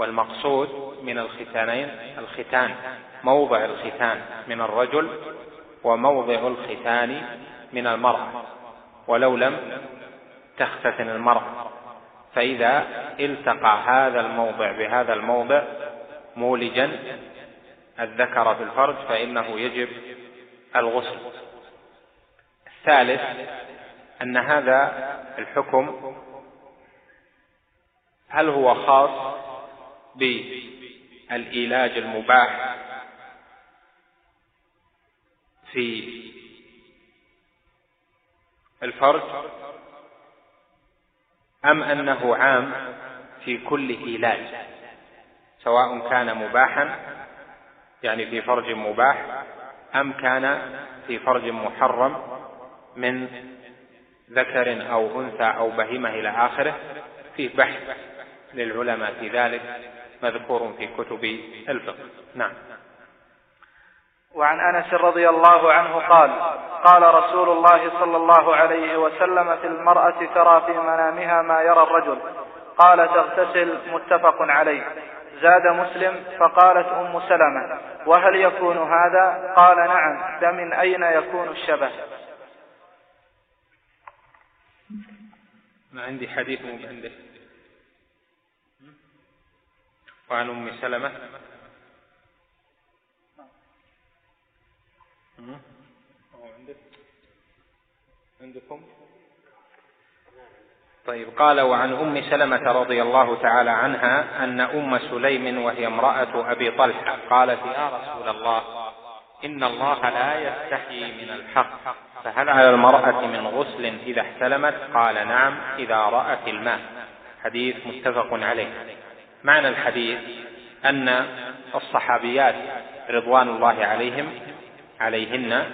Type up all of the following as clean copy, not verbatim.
والمقصود من الختانين الختان، موضع الختان من الرجل وموضع الختان من المرأة، ولو لم تختتن المرأة، فإذا التقى هذا الموضع بهذا الموضع مولجا الذكر في الفرج فإنه يجب الغسل. الثالث أن هذا الحكم هل هو خاص بالعلاج المباح في الفرج أم أنه عام في كل علاج، سواء كان مباحا يعني في فرج مباح أم كان في فرج محرم من ذكر أو أنثى أو بهيمة إلى آخره؟ فيه بحث للعلماء في ذلك مذكور في كتب الفقه. نعم. وعن أنس رضي الله عنه قال: قال رسول الله صلى الله عليه وسلم: في المرأة ترى في منامها ما يرى الرجل، قال: تغتسل. متفق عليه. زاد مسلم: فقالت أم سلمة: وهل يكون هذا؟ قال: نعم. فمن أين يكون الشبه؟ ما عندي حديث مو عنده. وعن أم سلمة عندكم؟ طيب. قال: وعن أم سلمة رضي الله تعالى عنها أن أم سليم وهي امرأة أبي طلحة قالت: يا رسول الله، إن الله لا يستحيي من الحق، فهل على المرأة من غسل إذا احتلمت؟ قال: نعم، إذا رأت الماء. حديث متفق عليه. معنى الحديث أن الصحابيات رضوان الله عليهن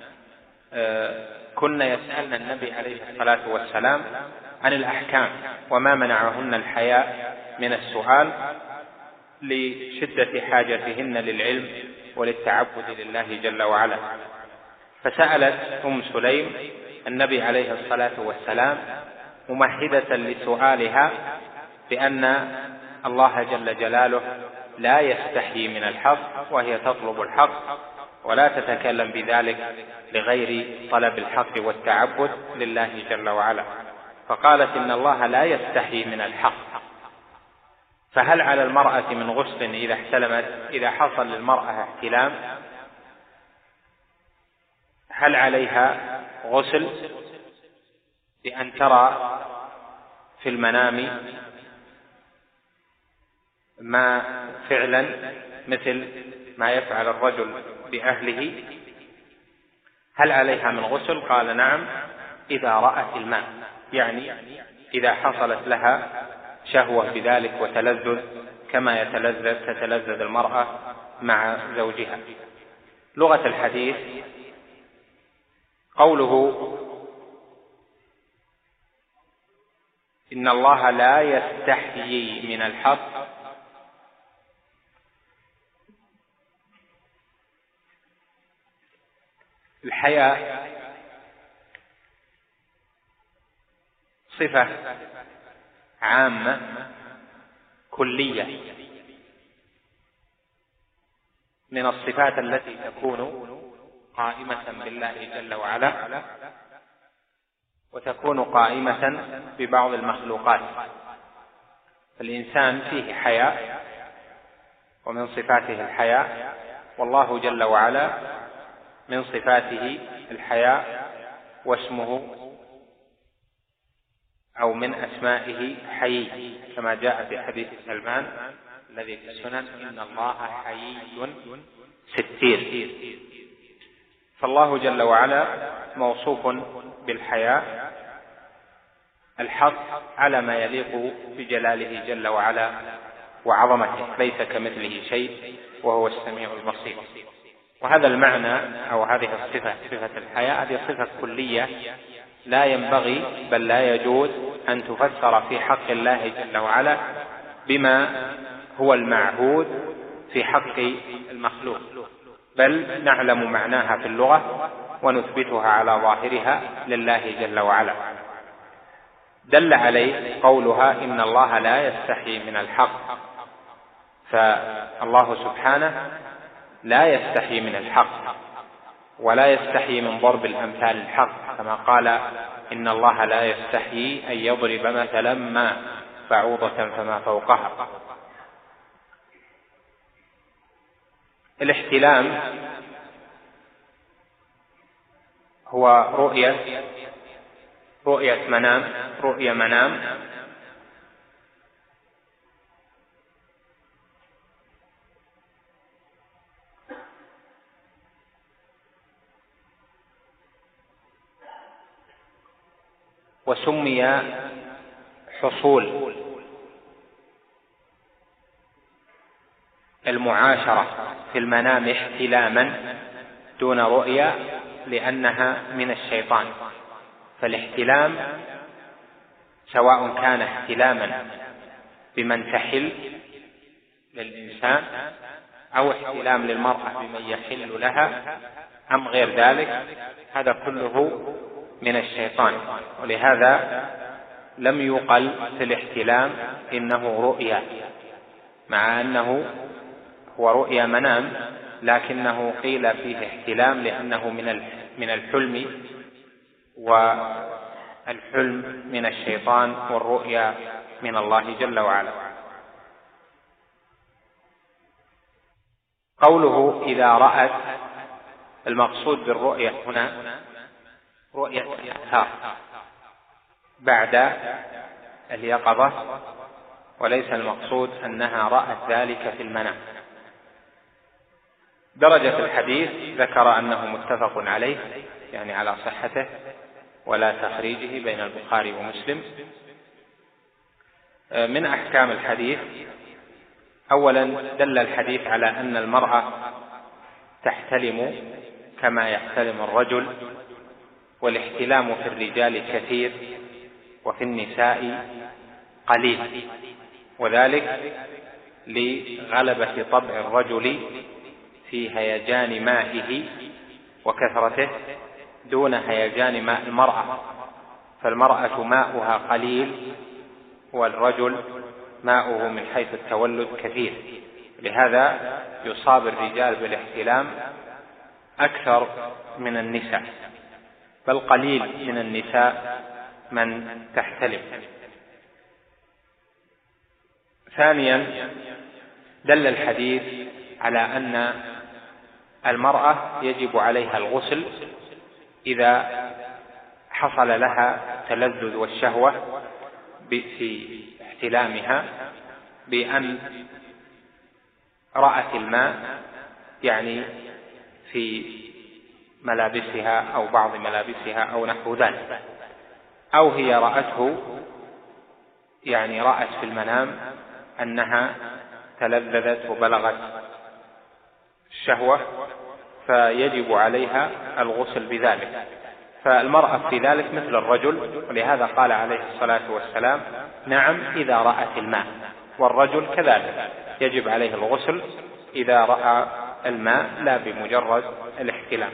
كن يسألن النبي عليه الصلاة والسلام عن الأحكام، وما منعهن الحياء من السؤال لشدة حاجتهن للعلم وللتعبد لله جل وعلا. فسألت أم سليم النبي عليه الصلاة والسلام ممهدة لسؤالها بأن الله جل جلاله لا يستحيي من الحق، وهي تطلب الحق ولا تتكلم بذلك لغير طلب الحق والتعبد لله جل وعلا. فقالت: إن الله لا يستحيي من الحق، فهل على المرأة من غسل إذا احتلمت؟ إذا حصل للمرأة احتلام هل عليها غسل بأن ترى في المنام ما فعلا مثل ما يفعل الرجل بأهله؟ هل عليها من غسل؟ قال: نعم، إذا رأت الماء، يعني إذا حصلت لها شهوة بذلك وتلذذ كما تتلذذ المرأة مع زوجها. لغة الحديث قوله: إن الله لا يستحيي من الحق، الحياء صفة عامة كلية من الصفات التي تكون قائمة بالله جل وعلا وتكون قائمة ببعض المخلوقات. الإنسان فيه حياء ومن صفاته الحياء، والله جل وعلا من صفاته الحياء، واسمه أو من أسمائه حيي، كما جاء في حديث سلمان الذي في السنن: إن الله حيي ستير. فالله جل وعلا موصوف بالحياء الحق على ما يليق بجلاله جل وعلا وعظمته، ليس كمثله شيء وهو السميع البصير. وهذا المعنى أو هذه الصفة، صفة الحياء، هذه صفة كلية لا ينبغي بل لا يجوز أن تفسر في حق الله جل وعلا بما هو المعهود في حق المخلوق، بل نعلم معناها في اللغة ونثبتها على ظاهرها لله جل وعلا. دل عليه قولها: إن الله لا يستحي من الحق، فالله سبحانه لا يستحي من الحق ولا يستحي من ضرب الأمثال الحق، كما قال إن الله لا يستحي أن يضرب مثلا ما بعوضة فما فوقها. الاحتلام هو رؤية منام وسمي حصول المعاشرة في المنام احتلاما دون رؤيا لأنها من الشيطان. فالاحتلام سواء كان احتلاما بمن تحل للإنسان أو احتلام للمرأة بمن يحل لها أم غير ذلك، هذا كله من الشيطان. ولهذا لم يقل في الاحتلام إنه رؤيا، مع أنه هو رؤيا منام، لكنه قيل فيه احتلام لأنه من الحلم، والحلم من الشيطان والرؤيا من الله جل وعلا. قوله إذا رأت، المقصود بالرؤية هنا رؤية الإبهار بعد اليقظة، وليس المقصود أنها رأت ذلك في المنام. درجة الحديث ذكر أنه متفق عليه، يعني على صحته ولا تخريجه بين البخاري ومسلم. من أحكام الحديث: أولا دل الحديث على أن المرأة تحتلم كما يحتلم الرجل، والاحتلام في الرجال كثير وفي النساء قليل، وذلك لغلبة طبع الرجل في هيجان مائه وكثرته دون هيجان ماء المرأة، فالمرأة ماؤها قليل والرجل ماؤه من حيث التولد كثير، لهذا يصاب الرجال بالاحتلام أكثر من النساء، بل قليل من النساء من تحتلم. ثانيا دل الحديث على أن المرأة يجب عليها الغسل إذا حصل لها تلذذ والشهوة في احتلامها، بأن رأت الماء يعني في ملابسها أو بعض ملابسها أو نحو ذلك، أو هي رأته يعني رأت في المنام أنها تلذذت وبلغت الشهوة، فيجب عليها الغسل بذلك. فالمرأة في ذلك مثل الرجل، ولهذا قال عليه الصلاة والسلام: نعم إذا رأت الماء. والرجل كذلك يجب عليه الغسل إذا رأى الماء، لا بمجرد الاحتلام.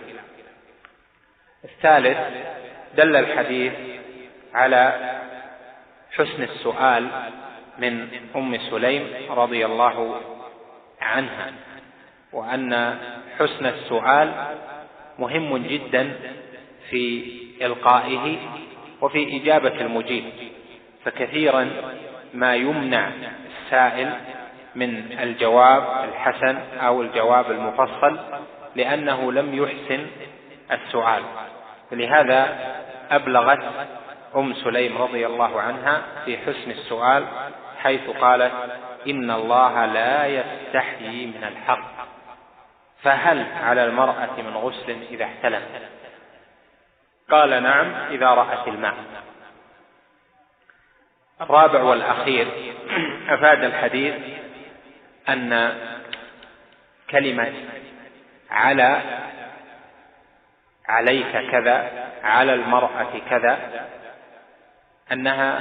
الثالث دل الحديث على حسن السؤال من أم سليم رضي الله عنها، وأن حسن السؤال مهم جدا في إلقائه وفي إجابة المجيب، فكثيرا ما يمنع السائل من الجواب الحسن أو الجواب المفصل لأنه لم يحسن السؤال. لهذا أبلغت أم سليم رضي الله عنها في حسن السؤال، حيث قالت: إن الله لا يستحيي من الحق، فهل على المرأة من غسل إذا احتلم؟ قال: نعم إذا رأت الماء. الرابع والأخير أفاد الحديث أن كلمة عليك كذا، على المرأة كذا، أنها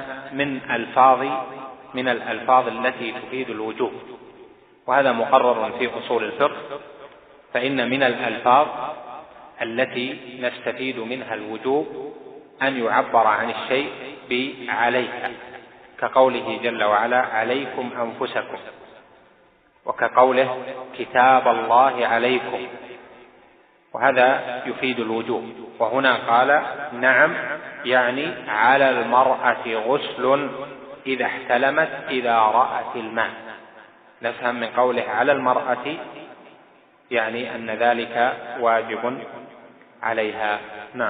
من الألفاظ التي تفيد الوجوب، وهذا مقرر في أصول الفقه، فإن من الألفاظ التي نستفيد منها الوجوب أن يعبر عن الشيء بعليك، كقوله جل وعلا: عليكم أنفسكم. وكقوله كتاب الله عليكم، وهذا يفيد الوجوب. وهنا قال نعم، يعني على المرأة غسل إذا احتلمت إذا رأت الماء. نفهم من قوله على المرأة يعني أن ذلك واجب عليها. نعم.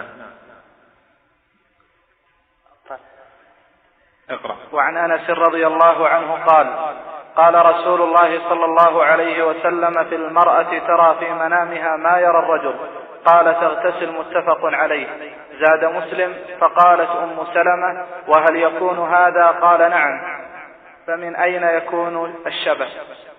اقرأ. وعن أنس رضي الله عنه قال قال رسول الله صلى الله عليه وسلم في المرأة ترى في منامها ما يرى الرجل، قال تغتسل، متفق عليه. زاد مسلم فقالت أم سلمة وهل يكون هذا؟ قال نعم، فمن أين يكون الشبه؟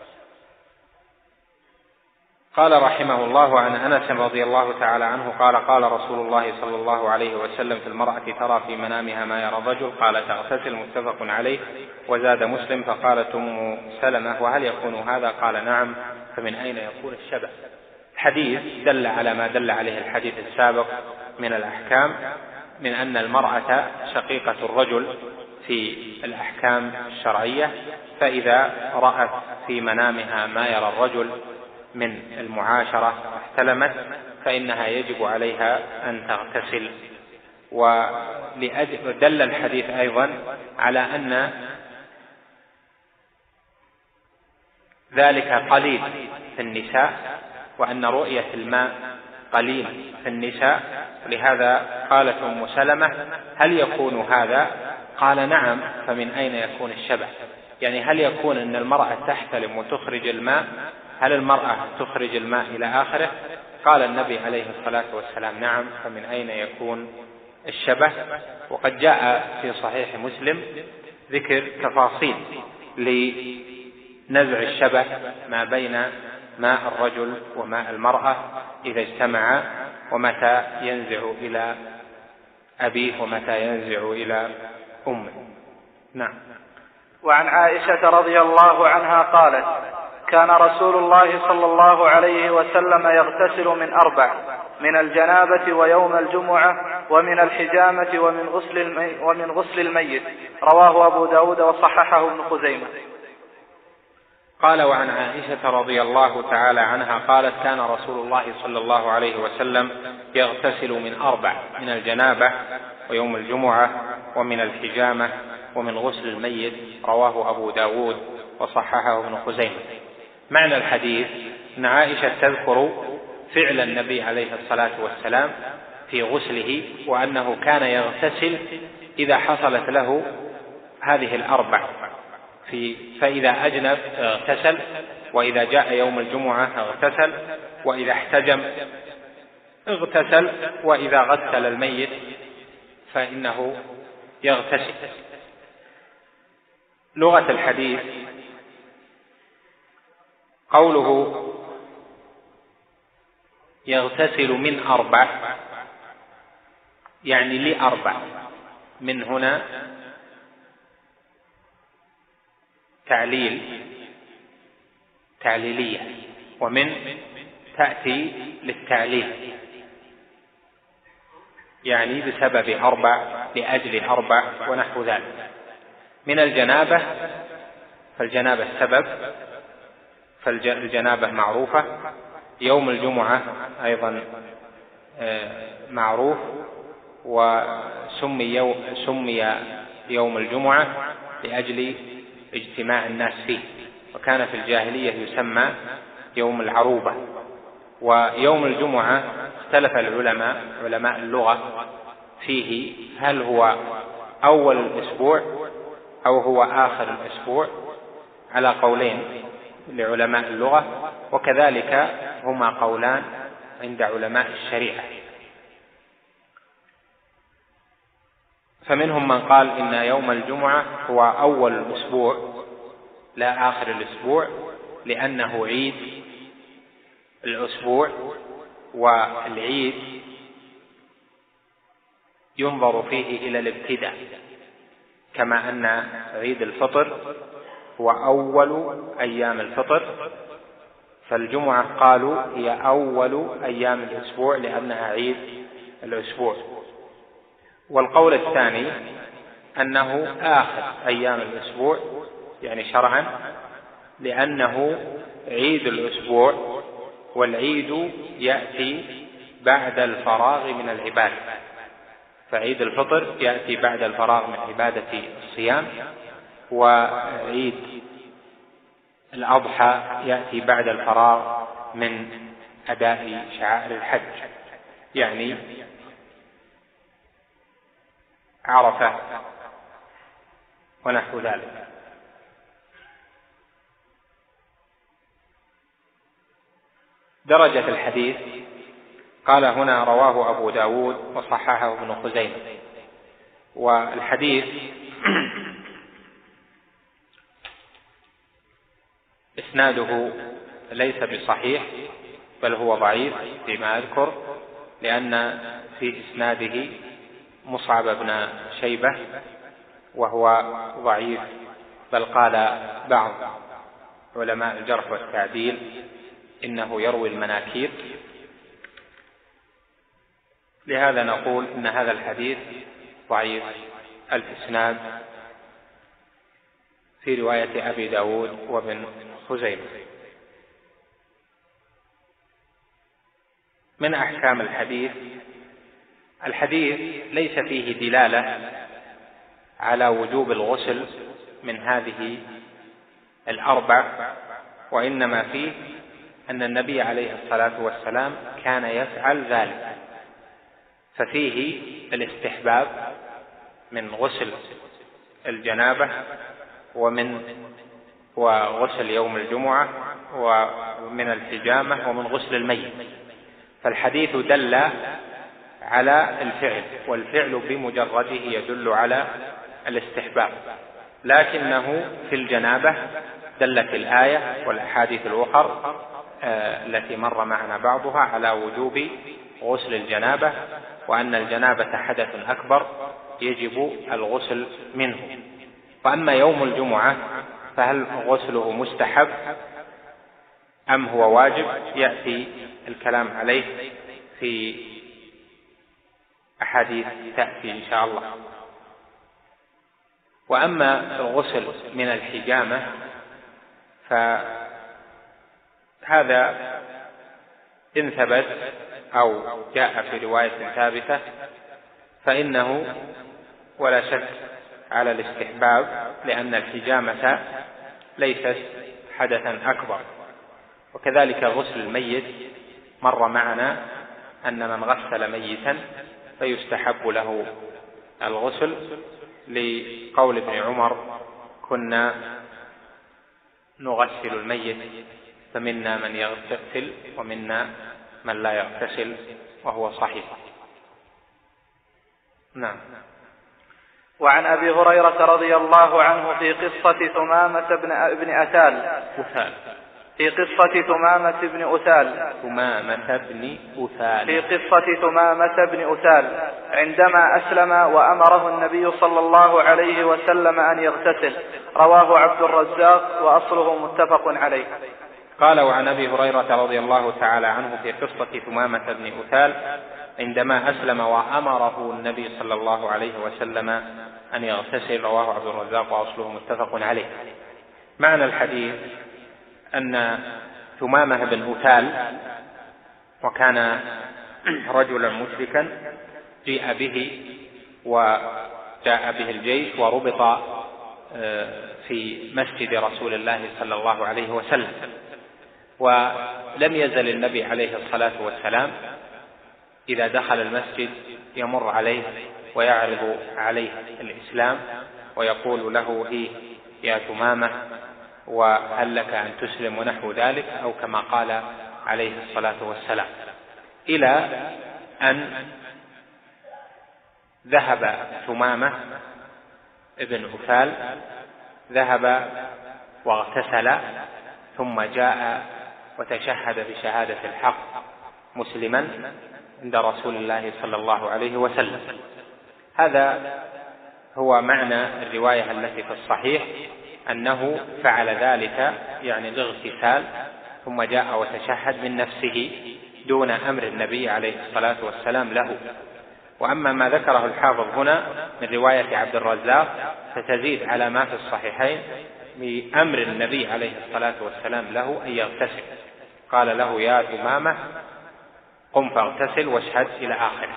قال رحمه الله عن أنس رضي الله تعالى عنه قال قال رسول الله صلى الله عليه وسلم في المرأة ترى في منامها ما يرى الرجل، قال تغتسل، متفق عليه. وزاد مسلم فقالت أم سلمة وهل يكون هذا؟ قال نعم، فمن أين يكون الشبه؟ الحديث دل على ما دل عليه الحديث السابق من الأحكام، من أن المرأة شقيقة الرجل في الأحكام الشرعية، فإذا رأت في منامها ما يرى الرجل من المعاشرة واحتلمت فإنها يجب عليها أن تغتسل. ودل الحديث أيضا على أن ذلك قليل في النساء، وأن رؤية الماء قليل في النساء. لهذا قالت أم سلمة هل يكون هذا؟ قال نعم، فمن أين يكون الشبه؟ يعني هل يكون أن المرأة تحتلم وتخرج الماء؟ هل المرأة تخرج الماء إلى آخره؟ قال النبي عليه الصلاة والسلام نعم، فمن أين يكون الشبه؟ وقد جاء في صحيح مسلم ذكر تفاصيل لنزع الشبه ما بين ماء الرجل وماء المرأة إذا اجتمعا، ومتى ينزع إلى أبيه ومتى ينزع إلى أمه. نعم. وعن عائشة رضي الله عنها قالت كان رسول الله صلى الله عليه وسلم يغتسل من 4: من الجنابة ويوم الجمعة ومن الحجامة ومن غسل الميت. رواه أبو داود وصححه ابن خزيمة. قال وعن عائشة رضي الله تعالى عنها قالت كان رسول الله صلى الله عليه وسلم يغتسل من 4: من الجنابة ويوم الجمعة ومن الحجامة ومن غسل الميت. رواه أبو داود وصححه ابن خزيمة. معنى الحديث أن عائشة تذكر فعل النبي عليه الصلاة والسلام في غسله، وأنه كان يغتسل إذا حصلت له هذه 4، فإذا أجنب اغتسل، وإذا جاء يوم الجمعة اغتسل، وإذا احتجم اغتسل، وإذا غسل الميت فإنه يغتسل. لغة الحديث قوله يغتسل من 4 يعني ل4، من هنا تعليلية، ومن تأتي للتعليل، يعني بسبب 4 لأجل 4 ونحو ذلك. من الجنابة فالجنابة السبب، فالجنابة معروفة. يوم الجمعة أيضا معروف، وسمي يوم الجمعة لأجل اجتماع الناس فيه، وكان في الجاهلية يسمى يوم العروبة. ويوم الجمعة اختلف العلماء علماء اللغة فيه هل هو أول الأسبوع أو هو آخر الأسبوع، على قولين لعلماء اللغة، وكذلك هما قولان عند علماء الشريعة. فمنهم من قال إن يوم الجمعة هو أول الأسبوع لا آخر الأسبوع، لأنه عيد الأسبوع، والعيد ينظر فيه إلى الابتداء، كما أن عيد الفطر هو أول أيام الفطر، فالجمعة قالوا هي أول أيام الأسبوع لأنها عيد الأسبوع. والقول الثاني أنه آخر أيام الأسبوع، يعني شرعا لأنه عيد الأسبوع، والعيد يأتي بعد الفراغ من العبادة، فعيد الفطر يأتي بعد الفراغ من عبادة الصيام، وعيد الأضحى يأتي بعد الفراغ من أداء شعائر الحج، يعني عرفة ونحو ذلك. درجة الحديث قال هنا رواه أبو داود وصححه ابن خزيمة. والحديث إسناده ليس بصحيح، بل هو ضعيف فيما أذكر، لأن في إسناده مصعب بن شيبة وهو ضعيف، بل قال بعض علماء الجرح والتعديل إنه يروي المناكير. لهذا نقول إن هذا الحديث ضعيف الإسناد في رواية أبي داود وابن خزيمة. من أحكام الحديث ليس فيه دلالة على وجوب الغسل من هذه الأربع، وإنما فيه أن النبي عليه الصلاة والسلام كان يفعل ذلك، ففيه الاستحباب من غسل الجنابة وغسل يوم الجمعة ومن الحجامة ومن غسل الميت. فالحديث دل على الفعل، والفعل بمجرده يدل على الاستحباب، لكنه في الجنابة دلت الآية والأحاديث الأخرى التي مر معنا بعضها على وجوب غسل الجنابة، وأن الجنابة حدث أكبر يجب الغسل منه. وأما يوم الجمعة فهل غسله مستحب أم هو واجب؟ يأتي الكلام عليه في أحاديث تأتي إن شاء الله. وأما الغسل من الحجامة فهذا إن ثبت أو جاء في رواية ثابتة فإنه ولا شك على الاستحباب، لأن الحجامة ليست حدثا أكبر. وكذلك غسل الميت مر معنا أن من غسل ميتا فيستحب له الغسل، لقول ابن عمر: كنا نغسل الميت فمنا من يغتسل ومنا من لا يغتسل، وهو صحيح. نعم. وعن أبي هريرة رضي الله عنه في قصة ثمامة بن أثال في قصة ثمامة بن أثال عندما أسلم وأمره النبي صلى الله عليه وسلم أن يغتسل. رواه عبد الرزاق وأصله متفق عليه. قال: وعن أبي هريرة رضي الله تعالى عنه في قصة ثمامة بن أثال عندما أسلم وأمره النبي صلى الله عليه وسلم أن يغتسل. رواه عبد الرزاق وأصله متفق عليه. معنى الحديث أن ثمامة بن أثال وكان رجلا مشركا جيء به وجاء به الجيش وربط في مسجد رسول الله صلى الله عليه وسلم، ولم يزل النبي عليه الصلاة والسلام إذا دخل المسجد يمر عليه ويعرض عليه الإسلام ويقول له: يا ثمامة، وهل لك أن تسلم ونحو ذلك، أو كما قال عليه الصلاة والسلام، إلى أن ذهب ثمامة ابن أثال ذهب واغتسل، ثم جاء وتشهد بشهادة الحق مسلما عند رسول الله صلى الله عليه وسلم. هذا هو معنى الرواية التي في الصحيح، أنه فعل ذلك يعني الاغتسال ثم جاء وتشهد من نفسه دون أمر النبي عليه الصلاة والسلام له. وأما ما ذكره الحافظ هنا من رواية عبد الرزاق فتزيد على ما في الصحيحين بأمر النبي عليه الصلاة والسلام له أن يغتسل، قال له يا ثمامة قم فاغتسل واشهد إلى آخره.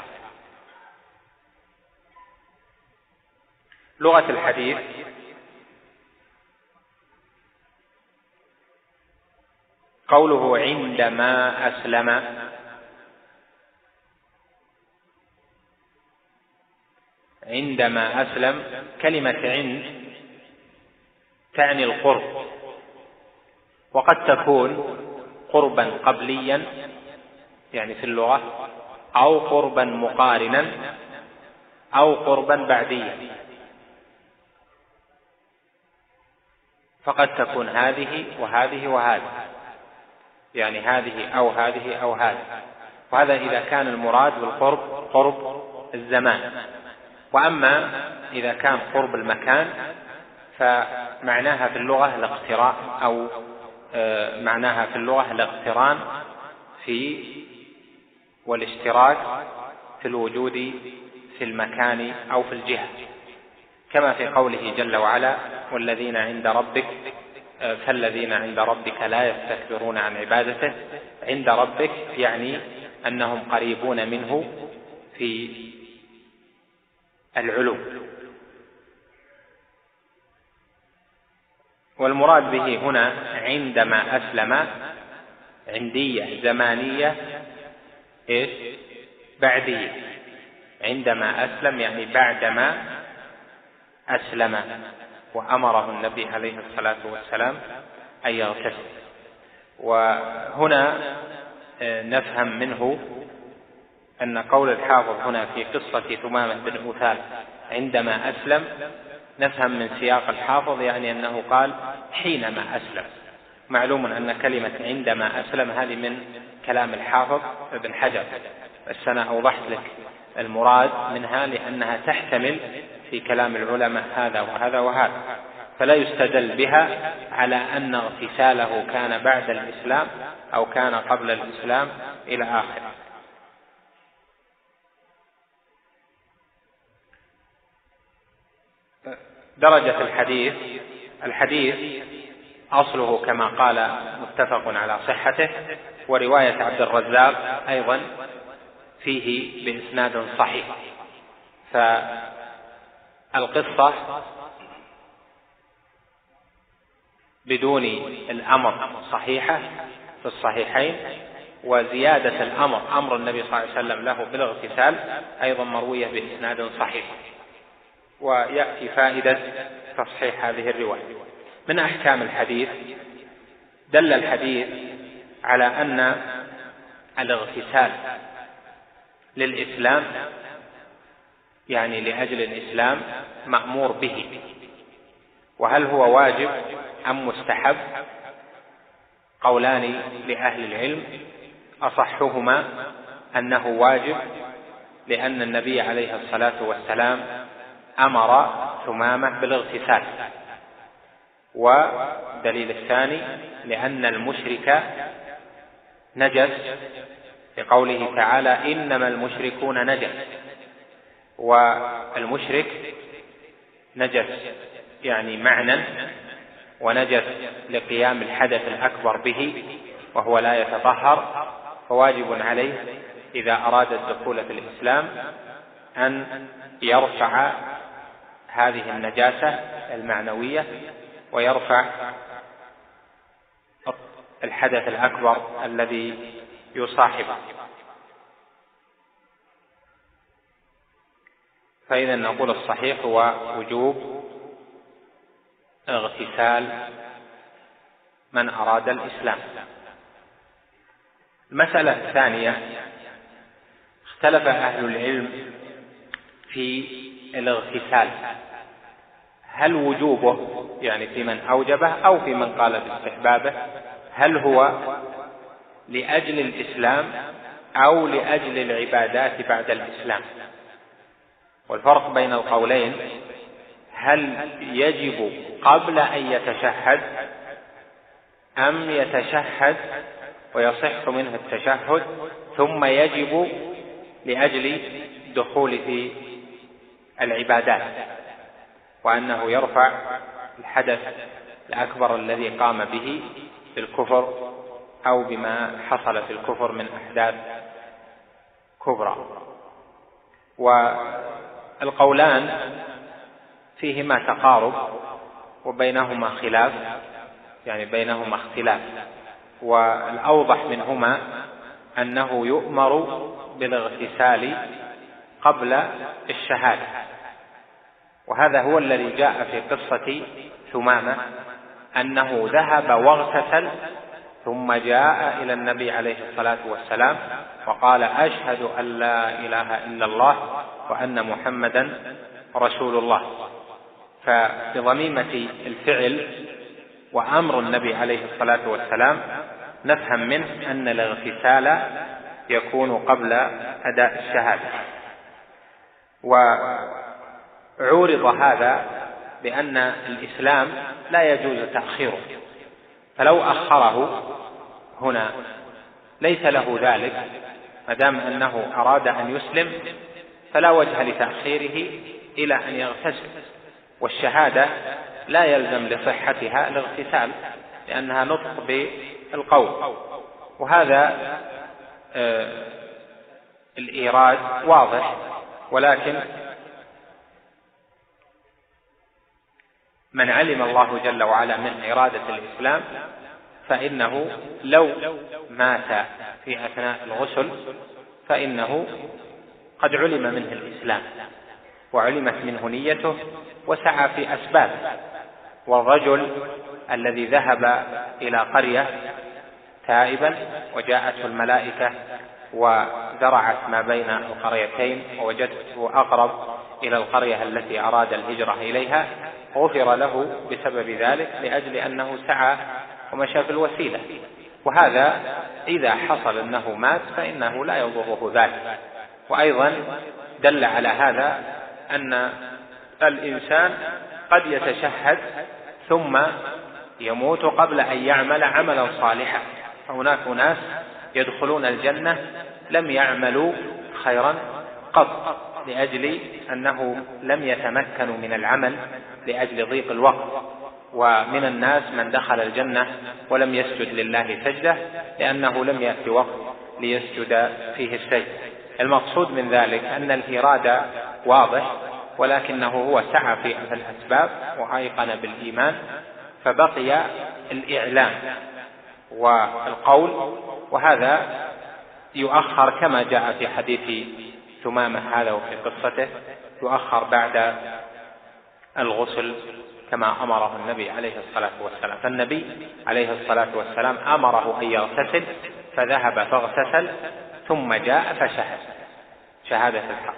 لغة الحديث: قوله عندما أسلم، عندما أسلم، كلمة عند تعني القرب، وقد تكون قربا قبليا يعني في اللغة، أو قربا مقارنا، أو قربا بعديا، فقد تكون هذه وهذه وهذه، يعني هذه أو هذه أو هذه، وهذا إذا كان المراد بالقرب قرب الزمان. وأما إذا كان قرب المكان فمعناها في اللغة الاقتراء، أو معناها في اللغة الاقتران في والاشتراك في الوجود في المكان أو في الجهة، كما في قوله جل وعلا: والذين عند ربك فالذين عند ربك لا يستكبرون عن عبادته. عند ربك يعني أنهم قريبون منه في العلو. والمراد به هنا عندما أسلم عندية زمانية بعدية. عندما أسلم يعني بعدما أسلم، وأمره النبي عليه الصلاة والسلام أن يغتسل. وهنا نفهم منه أن قول الحافظ هنا في قصة ثمامة بن أثال عندما أسلم، نفهم من سياق الحافظ يعني أنه قال حينما أسلم. معلوم أن كلمة عندما أسلم هذه من كلام الحافظ ابن حجر، بس أنا أوضحت لك المراد منها لأنها تحتمل في كلام العلماء هذا وهذا وهذا، فلا يستدل بها على أن اغتساله كان بعد الإسلام أو كان قبل الإسلام إلى آخره. درجة الحديث أصله كما قال متفق على صحته، ورواية عبد الرزاق أيضا فيه بإسناد صحيح. فالقصة بدون الأمر صحيحة في الصحيحين، وزيادة الأمر أمر النبي صلى الله عليه وسلم له بالاغتسال أيضا مروية بإسناد صحيح. ويأتي فائدة تصحيح هذه الرواية. من أحكام الحديث: دل الحديث على أن الاغتسال للإسلام يعني لأجل الإسلام مأمور به. وهل هو واجب أم مستحب؟ قولان لأهل العلم، أصحهما أنه واجب، لأن النبي عليه الصلاة والسلام أمر ثمامة بالاغتسال. ودليل الثاني لأن المشرك نجس، لقوله تعالى: إنما المشركون نجس. والمشرك نجس يعني معنى، ونجس لقيام الحدث الأكبر به وهو لا يتطهر، فواجب عليه إذا أراد الدخول في الإسلام أن يرفع هذه النجاسة المعنوية ويرفع الحدث الأكبر الذي يصاحبه. فإذا نقول الصحيح هو وجوب اغتسال من أراد الإسلام. المسألة الثانية: اختلف أهل العلم في الاغتسال، هل وجوبه يعني في من أوجبه أو في من قال باستحبابه، هل هو لأجل الإسلام أو لأجل العبادات بعد الإسلام؟ والفرق بين القولين: هل يجب قبل أن يتشهد أم يتشهد ويصح منه التشهد ثم يجب لأجل دخول في العبادات، وأنه يرفع الحدث الأكبر الذي قام به في الكفر أو بما حصل في الكفر من أحداث كبرى. والقولان فيهما تقارب وبينهما خلاف، يعني بينهما اختلاف، والأوضح منهما أنه يؤمر بالاغتسال قبل الشهادة، وهذا هو الذي جاء في قصة ثمامة، أنه ذهب واغتسل ثم جاء إلى النبي عليه الصلاة والسلام وقال: أشهد أن لا إله إلا الله وأن محمدا رسول الله. فبضميمة الفعل وأمر النبي عليه الصلاة والسلام نفهم منه أن الاغتسال يكون قبل أداء الشهادة. وعورض هذا بأن الإسلام لا يجوز تأخيره، فلو أخره هنا ليس له ذلك، ما دام أنه أراد أن يسلم فلا وجه لتأخيره إلى أن يغتسل، والشهادة لا يلزم لصحتها الاغتسال لأنها نطق بالقول. وهذا الإيراد واضح، ولكن من علم الله جل وعلا من إرادة الإسلام فإنه لو مات في أثناء الغسل فإنه قد علم منه الإسلام وعلمت منه نيته وسعى في أسباب. والرجل الذي ذهب إلى قرية تائبا وجاءته الملائكة وزرعت ما بين القريتين ووجدته أقرب إلى القرية التي أراد الهجرة إليها، غفر له بسبب ذلك لأجل أنه سعى ومشى في الوسيلة. وهذا إذا حصل أنه مات فإنه لا يضره ذلك. وأيضا دل على هذا أن الإنسان قد يتشهد ثم يموت قبل أن يعمل عملا صالحا، فهناك ناس يدخلون الجنة لم يعملوا خيرا قط لأجل أنه لم يتمكنوا من العمل لأجل ضيق الوقت. ومن الناس من دخل الجنة ولم يسجد لله سجدة لأنه لم يأتي وقت ليسجد فيه السجد. المقصود من ذلك أن الإرادة واضح، ولكنه هو سعى في الأسباب وأيقن بالإيمان، فبقي الإعلام والقول، وهذا يؤخر كما جاء في حديث ثمامة هذا وفي قصته، يؤخر بعد الغسل كما أمره النبي عليه الصلاة والسلام. فالنبي عليه الصلاة والسلام أمره أن يغتسل فذهب فاغتسل ثم جاء فشهد شهادة الحق.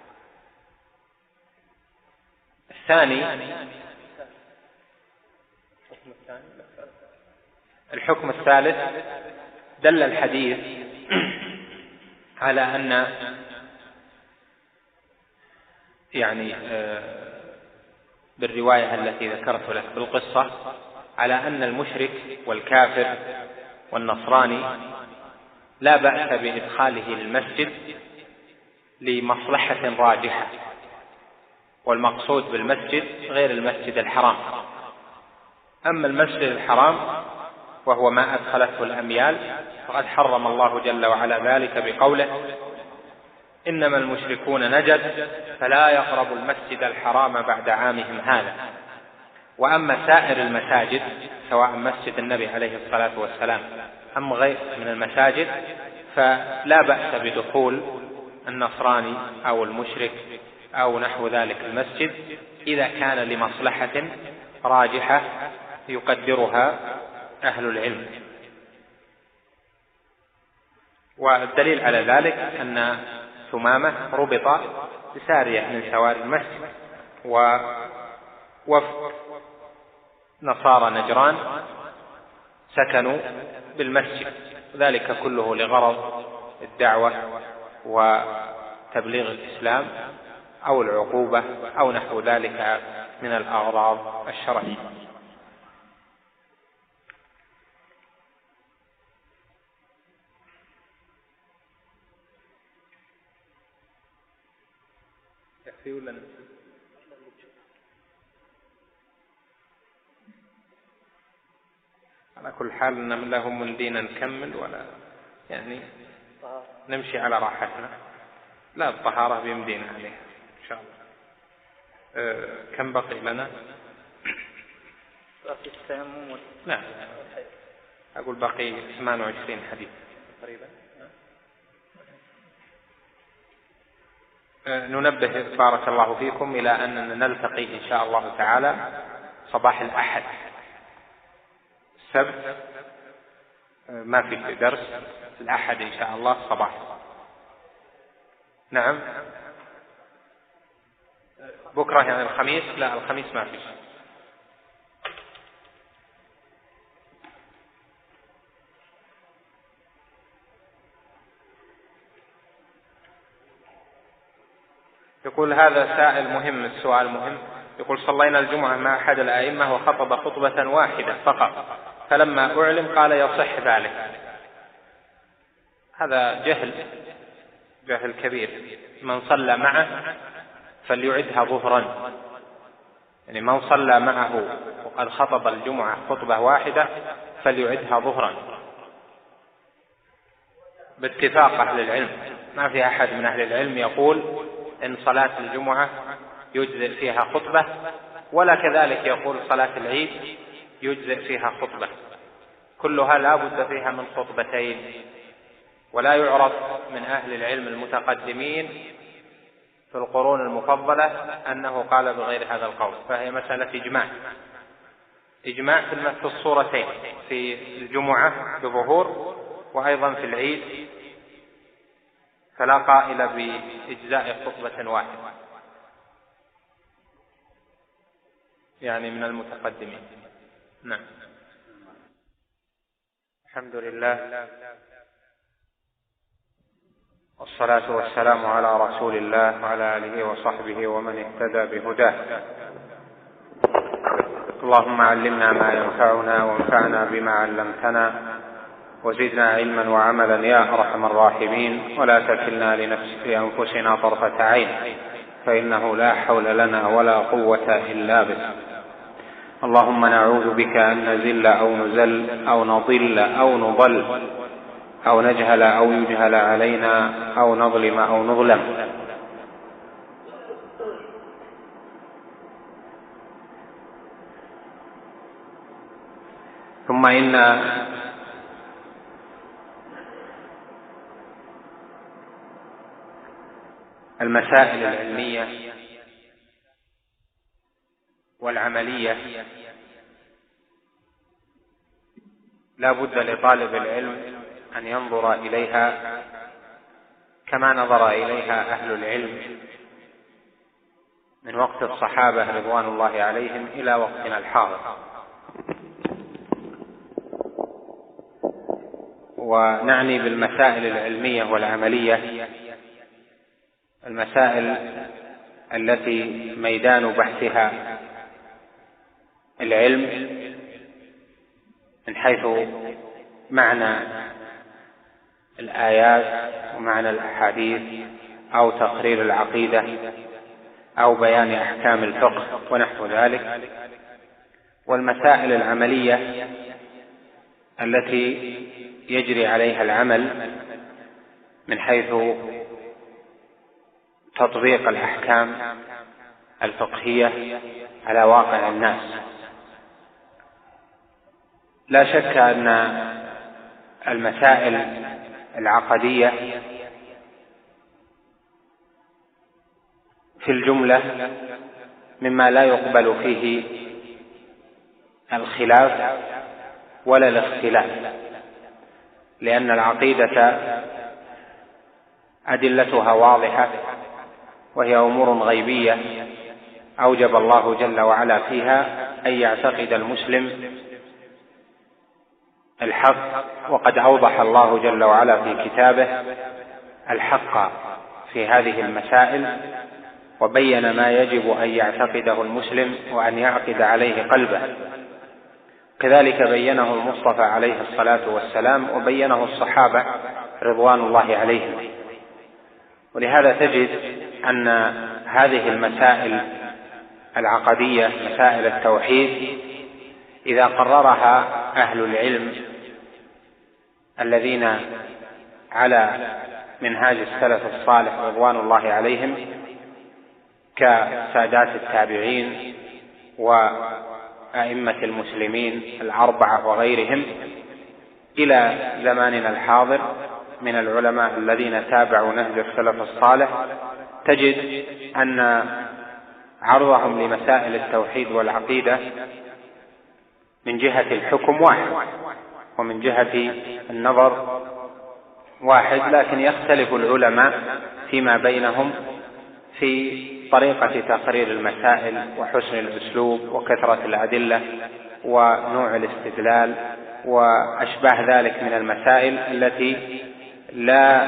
الثاني الحكم الثالث، دل الحديث على أن يعني بالرواية التي ذكرت لك بالقصة على أن المشرك والكافر والنصراني لا بأس بإدخاله للمسجد لمصلحة راجحة، والمقصود بالمسجد غير المسجد الحرام. أما المسجد الحرام وهو ما أدخلته الأميال فقد حرم الله جل وعلا ذلك بقوله: إنما المشركون نجس فلا يقربوا المسجد الحرام بعد عامهم هذا. وأما سائر المساجد سواء مسجد النبي عليه الصلاة والسلام أم غير من المساجد فلا بأس بدخول النصراني أو المشرك أو نحو ذلك المسجد إذا كان لمصلحة راجحة يقدرها أهل العلم. والدليل على ذلك أن ثمامة ربط بسارية من سواري المسجد، ووفد نصارى نجران سكنوا بالمسجد، ذلك كله لغرض الدعوة وتبليغ الإسلام أو العقوبة أو نحو ذلك من الأغراض الشرعية. كل حال إن له من دين نكمل ولا يعني نمشي على راحتنا؟ لا، الطهارة بيمدينا عليها إن شاء الله. كم بقي لنا؟ بقي التيمم. نعم، أقول بقي 28 حديث تقريبا. ننبه بارك الله فيكم إلى أننا نلتقي إن شاء الله تعالى صباح الأحد. السبت ما في درس، الأحد إن شاء الله صباح. نعم، بكرة يعني الخميس؟ لا، الخميس ما في. يقول هذا سائل مهم، السؤال مهم. يقول صلينا الجمعة مع أحد الأئمة وخطب خطبة واحدة فقط، فلما أعلم قال يصح ذلك. هذا جهل كبير. من صلى معه فليعدها ظهرا، يعني من صلى معه وقد خطب الجمعة خطبة واحدة فليعدها ظهرا باتفاق أهل العلم. ما في أحد من أهل العلم يقول إن صلاة الجمعة يجزئ فيها خطبة، ولا كذلك يقول صلاة العيد يجزئ فيها خطبة. كلها لا بد فيها من خطبتين. ولا يعرف من أهل العلم المتقدمين في القرون المفضلة أنه قال بغير هذا القول، فهي مسألة إجماع في الصورتين، في الجمعة بظهور وأيضا في العيد، فلا قائل بإجزاء خطبة واحدة يعني من المتقدمين. نعم، الحمد لله والصلاة والسلام على رسول الله وعلى آله وصحبه ومن اهتدى بهداه. اللهم علمنا ما ينفعنا وانفعنا بما علمتنا وزدنا علما وعملا يا أرحم الراحمين، ولا تكلنا لأنفسنا طرفة عين، فإنه لا حول لنا ولا قوة إلا بك. اللهم نعوذ بك أن نزل أو نزل أو نضل أو نضل أو نجهل أو يجهل علينا أو نظلم أو نظلم. ثم إن المسائل العلمية والعملية لا بد لطالب العلم أن ينظر إليها كما نظر إليها أهل العلم من وقت الصحابة رضوان الله عليهم إلى وقتنا الحاضر. ونعني بالمسائل العلمية والعملية المسائل التي ميدان بحثها العلم من حيث معنى الآيات ومعنى الأحاديث أو تقرير العقيدة أو بيان أحكام الفقه ونحو ذلك، والمسائل العملية التي يجري عليها العمل من حيث تطبيق الأحكام الفقهية على واقع الناس. لا شك أن المسائل العقدية في الجملة مما لا يقبل فيه الخلاف ولا الاختلاف، لأن العقيدة أدلتها واضحة، وهي أمور غيبية أوجب الله جل وعلا فيها أن يعتقد المسلم الحق، وقد أوضح الله جل وعلا في كتابه الحق في هذه المسائل، وبين ما يجب أن يعتقده المسلم وأن يعقد عليه قلبه. كذلك بينه المصطفى عليه الصلاة والسلام، وبينه الصحابة رضوان الله عليهم. ولهذا تجد أن هذه المسائل العقدية، مسائل التوحيد، إذا قررها أهل العلم الذين على منهاج السلف الصالح رضوان الله عليهم كسادات التابعين وأئمة المسلمين الأربعة وغيرهم إلى زماننا الحاضر من العلماء الذين تابعوا نهج السلف الصالح، تجد أن عرضهم لمسائل التوحيد والعقيدة من جهة الحكم واحد ومن جهة النظر واحد، لكن يختلف العلماء فيما بينهم في طريقة تقرير المسائل وحسن الأسلوب وكثرة الأدلة ونوع الاستدلال وأشباه ذلك من المسائل التي لا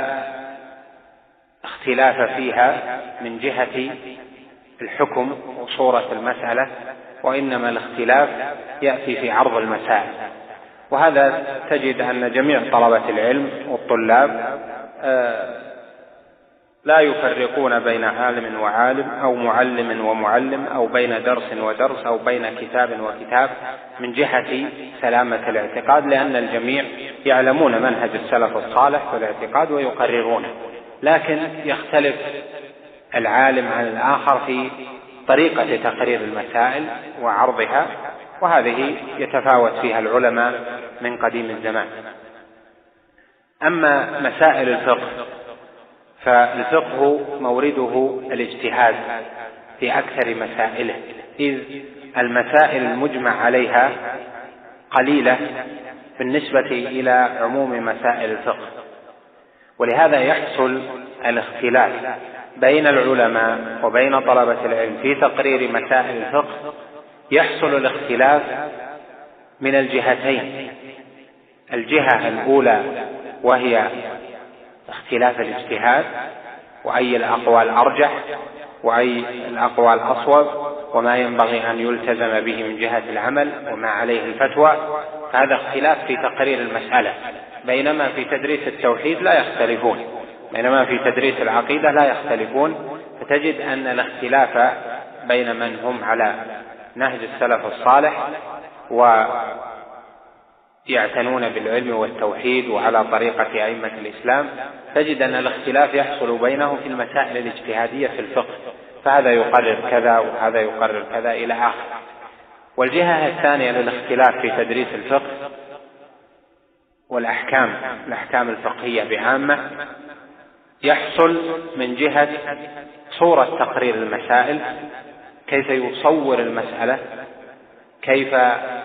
اختلاف فيها من جهة الحكم وصورة المسألة، وإنما الاختلاف يأتي في عرض المسائل. وهذا تجد أن جميع طلبة العلم والطلاب لا يفرقون بين عالم وعالم أو معلم ومعلم أو بين درس ودرس أو بين كتاب وكتاب من جهة سلامة الاعتقاد، لأن الجميع يعلمون منهج السلف الصالح والاعتقاد ويقررونه، لكن يختلف العالم عن الآخر في طريقة تقرير المسائل وعرضها، وهذه يتفاوت فيها العلماء من قديم الزمان. أما مسائل الفقه فالفقه مورده الاجتهاد في أكثر مسائله، إذ المسائل المجمع عليها قليلة بالنسبة إلى عموم مسائل الفقه، ولهذا يحصل الاختلاف بين العلماء وبين طلبة العلم في تقرير مسائل الفقه. يحصل الاختلاف من الجهتين، الجهة الأولى وهي اختلاف الاجتهاد وأي الأقوال أرجح وأي الأقوال أصوب وما ينبغي أن يلتزم به من جهة العمل وما عليه الفتوى، فهذا اختلاف في تقرير المسألة، بينما في تدريس التوحيد لا يختلفون، بينما في تدريس العقيدة لا يختلفون. فتجد أن الاختلاف بين من هم على نهج السلف الصالح ويعتنون بالعلم والتوحيد وعلى طريقة أئمة الإسلام، تجد أن الاختلاف يحصل بينهم في المسائل الاجتهادية في الفقه، فهذا يقرر كذا وهذا يقرر كذا إلى آخر. والجهة الثانية للاختلاف في تدريس الفقه والأحكام الفقهية بعامة يحصل من جهة صورة تقرير المسائل، كيف يصور المسألة، كيف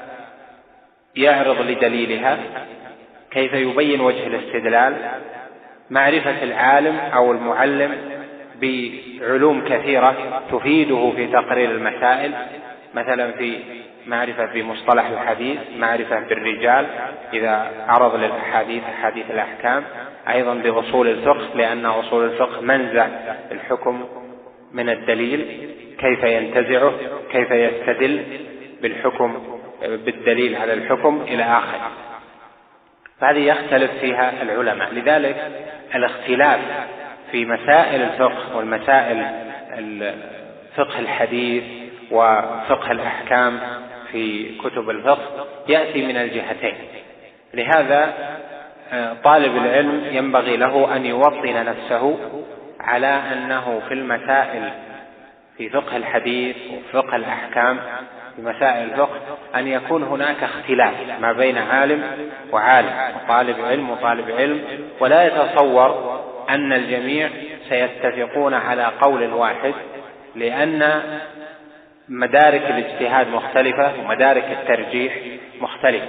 يعرض لدليلها، كيف يبين وجه الاستدلال، معرفة العالم أو المعلم بعلوم كثيرة تفيده في تقرير المسائل، مثلا في معرفة بمصطلح الحديث، معرفة بالرجال إذا عرض للأحاديث أحاديث الأحكام، أيضا بأصول الفقه لأن أصول الفقه منزع الحكم من الدليل، كيف ينتزعه، كيف يستدل بالدليل على الحكم إلى آخره. فهذه يختلف فيها العلماء، لذلك الاختلاف في مسائل الفقه والمسائل فقه الحديث وفقه الأحكام في كتب الفقه يأتي من الجهتين. لهذا طالب العلم ينبغي له أن يوطن نفسه على أنه في المسائل في فقه الحديث وفقه الأحكام في مسائل الفقه أن يكون هناك اختلاف ما بين عالم وعالم وطالب علم وطالب علم، ولا يتصور أن الجميع سيتفقون على قول واحد، لأن مدارك الاجتهاد مختلفة ومدارك الترجيح مختلفة.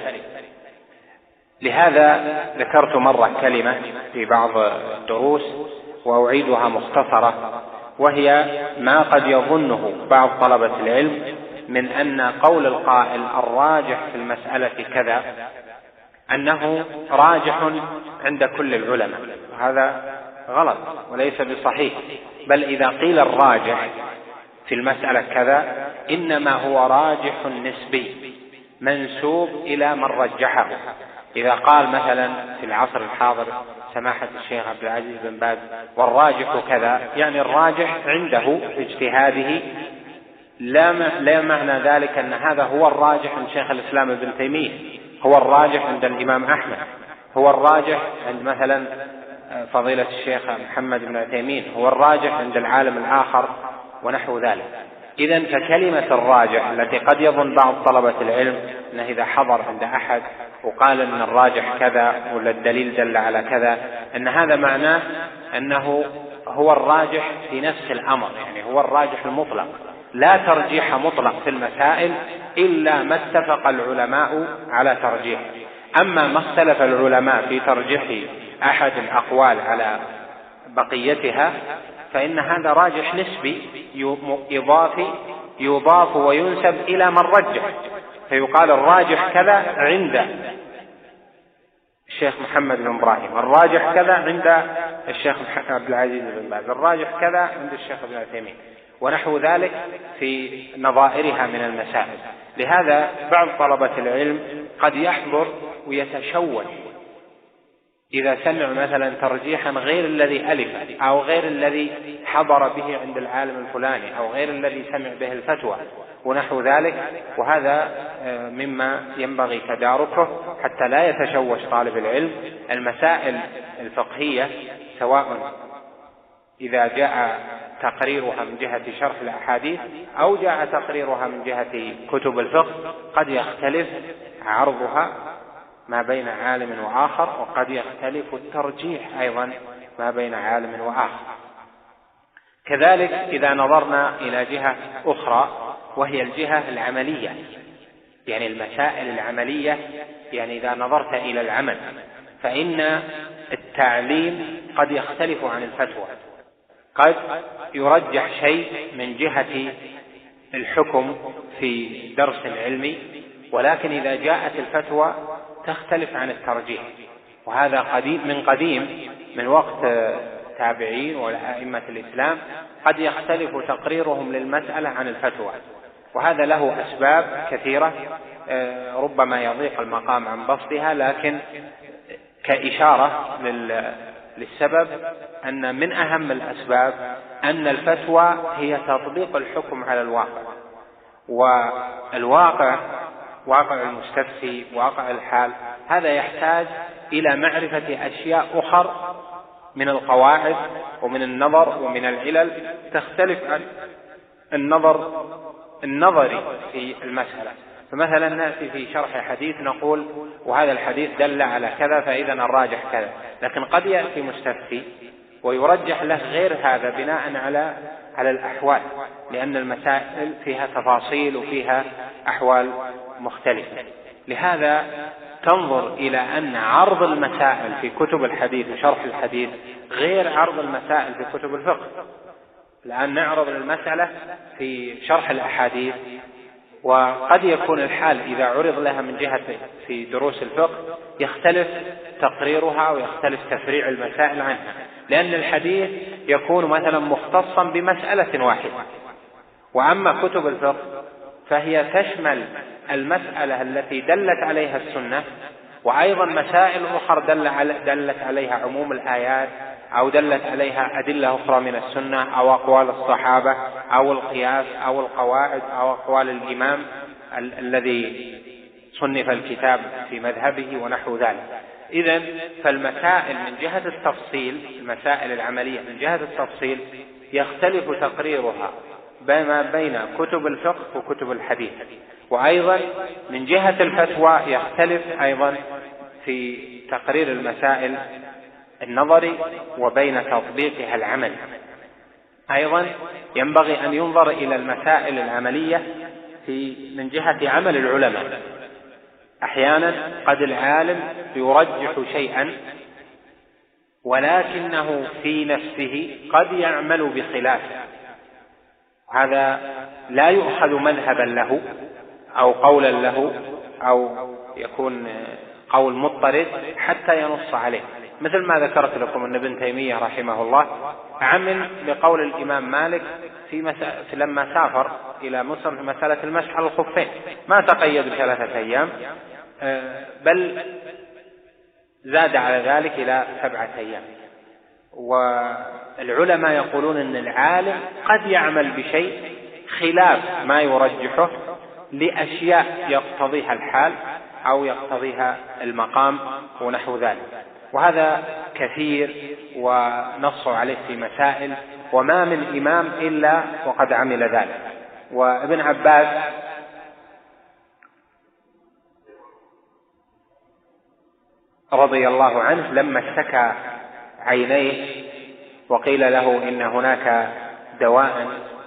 لهذا ذكرت مرة كلمة في بعض الدروس وأعيدها مختصرة، وهي ما قد يظنه بعض طلبة العلم من أن قول القائل الراجح في المسألة كذا أنه راجح عند كل العلماء، وهذا غلط وليس بصحيح، بل إذا قيل الراجح في المسألة كذا إنما هو راجح نسبي منسوب إلى من رجحه. إذا قال مثلا في العصر الحاضر سماحة الشيخ عبد العزيز بن باز والراجح كذا، يعني الراجح عنده اجتهاده، لا معنى ذلك أن هذا هو الراجح من شيخ الإسلام ابن تيمية، هو الراجح عند الإمام أحمد، هو الراجح عند مثلا فضيلة الشيخ محمد بن عثيمين، هو الراجح عند العالم الآخر ونحو ذلك. إذن فكلمة الراجح التي قد يظن بعض طلبة العلم أنه إذا حضر عند أحد وقال أن الراجح كذا ولا الدليل دل على كذا أن هذا معناه أنه هو الراجح في نفس الأمر، يعني هو الراجح المطلق، لا ترجيح مطلق في المسائل إلا ما اتفق العلماء على ترجيحه. أما ما اختلف العلماء في ترجيح أحد الأقوال على بقيتها فإن هذا راجح نسبي يضاف وينسب إلى من رجح، فيقال الراجح كذا عند الشيخ محمد بن إبراهيم، الراجح كذا عند الشيخ عبد العزيز بن باز، الراجح كذا عند الشيخ ابن عثيمين، ونحو ذلك في نظائرها من المسائل. لهذا بعض طلبة العلم قد يحضر ويتشوش إذا سمع مثلا ترجيحا غير الذي ألف أو غير الذي حضر به عند العالم الفلاني أو غير الذي سمع به الفتوى ونحو ذلك، وهذا مما ينبغي تداركه حتى لا يتشوش طالب العلم. المسائل الفقهية سواء إذا جاء تقريرها من جهة شرح الأحاديث أو جاء تقريرها من جهة كتب الفقه قد يختلف عرضها ما بين عالم وآخر، وقد يختلف الترجيح أيضا ما بين عالم وآخر. كذلك إذا نظرنا إلى جهة أخرى وهي الجهة العملية، يعني المسائل العملية، يعني إذا نظرت إلى العمل فإن التعليم قد يختلف عن الفتوى، قد يرجح شيء من جهة الحكم في درس العلمي، ولكن إذا جاءت الفتوى تختلف عن الترجيح، وهذا قديم من وقت التابعين وأئمة الإسلام قد يختلف تقريرهم للمسألة عن الفتوى، وهذا له أسباب كثيرة ربما يضيق المقام عن بسطها، لكن كإشارة للسبب أن من أهم الأسباب أن الفتوى هي تطبيق الحكم على الواقع، والواقع واقع المستفتي واقع الحال هذا يحتاج إلى معرفة أشياء أخر من القواعد ومن النظر ومن العلل تختلف عن النظر النظري في المسألة. فمثلا نأتي في شرح حديث نقول وهذا الحديث دل على كذا فإذا الراجح كذا، لكن قد يأتي مستفتي ويرجح له غير هذا بناء على الأحوال، لأن المسائل فيها تفاصيل وفيها أحوال مختلفة. لهذا تنظر إلى أن عرض المسائل في كتب الحديث وشرح الحديث غير عرض المسائل في كتب الفقه. الآن نعرض المسألة في شرح الأحاديث، وقد يكون الحال إذا عرض لها من جهة في دروس الفقه يختلف تقريرها ويختلف تفريع المسائل عنها، لأن الحديث يكون مثلا مختصا بمسألة واحدة، وأما كتب الفقه فهي تشمل المسألة التي دلت عليها السنة، وأيضا مسائل أخرى دلت عليها عموم الآيات أو دلت عليها أدلة أخرى من السنة أو أقوال الصحابة أو القياس أو القواعد أو أقوال الإمام الذي صنف الكتاب في مذهبه ونحو ذلك. إذن فالمسائل من جهة التفصيل، المسائل العملية من جهة التفصيل يختلف تقريرها ما بين كتب الفقه وكتب الحديث، وأيضا من جهة الفتوى يختلف أيضا في تقرير المسائل النظري وبين تطبيقها العمل. أيضا ينبغي أن ينظر إلى المسائل العملية من جهة عمل العلماء. أحيانا قد العالم يرجح شيئا ولكنه في نفسه قد يعمل بخلافه، هذا لا يؤخذ مذهبا له أو قولا له أو يكون قول مضطرد حتى ينص عليه، مثل ما ذكرت لكم أن ابن تيمية رحمه الله عمل بقول الإمام مالك لما سافر إلى مصر في مسألة المسح على الخفين، ما تقيد ب3 أيام بل زاد على ذلك إلى 7 أيام. والعلماء يقولون أن العالم قد يعمل بشيء خلاف ما يرجحه لأشياء يقتضيها الحال، أو يقتضيها المقام ونحو ذلك، وهذا كثير ونص عليه في مسائل، وما من إمام إلا وقد عمل ذلك. وابن عباس رضي الله عنه لما اشتكى عينيه وقيل له إن هناك دواء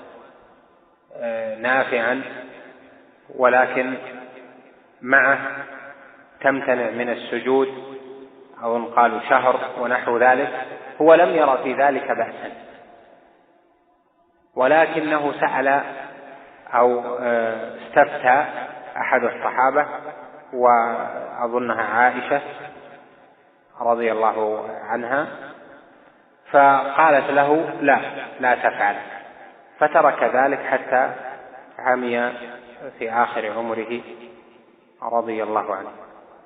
نافعا ولكن معه تمتنع من السجود، أو إن قالوا شهر ونحو ذلك، هو لم يرى في ذلك بأسا، ولكنه سأل أو استفتى أحد الصحابة وأظنها عائشة رضي الله عنها، فقالت له لا تفعل، فترك ذلك حتى عمي في آخر عمره رضي الله عنه.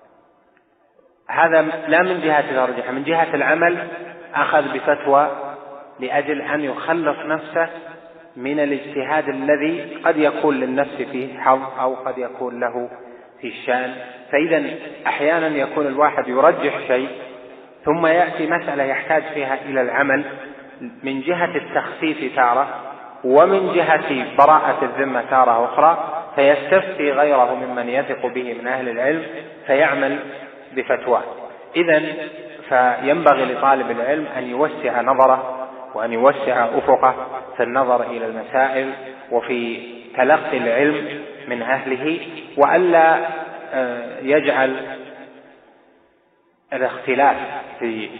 هذا لا من جهة الترجيح، من جهة العمل أخذ بفتوى لأجل أن يخلص نفسه من الاجتهاد الذي قد يكون للنفس فيه حظ أو قد يكون له في الشأن. فإذا أحيانا يكون الواحد يرجح شيء ثم يأتي مسألة يحتاج فيها إلى العمل من جهة التخفيف تارة، ومن جهة براءة الذمة تارة أخرى، فيستفتي غيره ممن يثق به من أهل العلم فيعمل بفتواه. إذن فينبغي لطالب العلم أن يوسع نظره وأن يوسع أفقه في النظر إلى المسائل وفي تلقي العلم من أهله، وألا يجعل الاختلاف في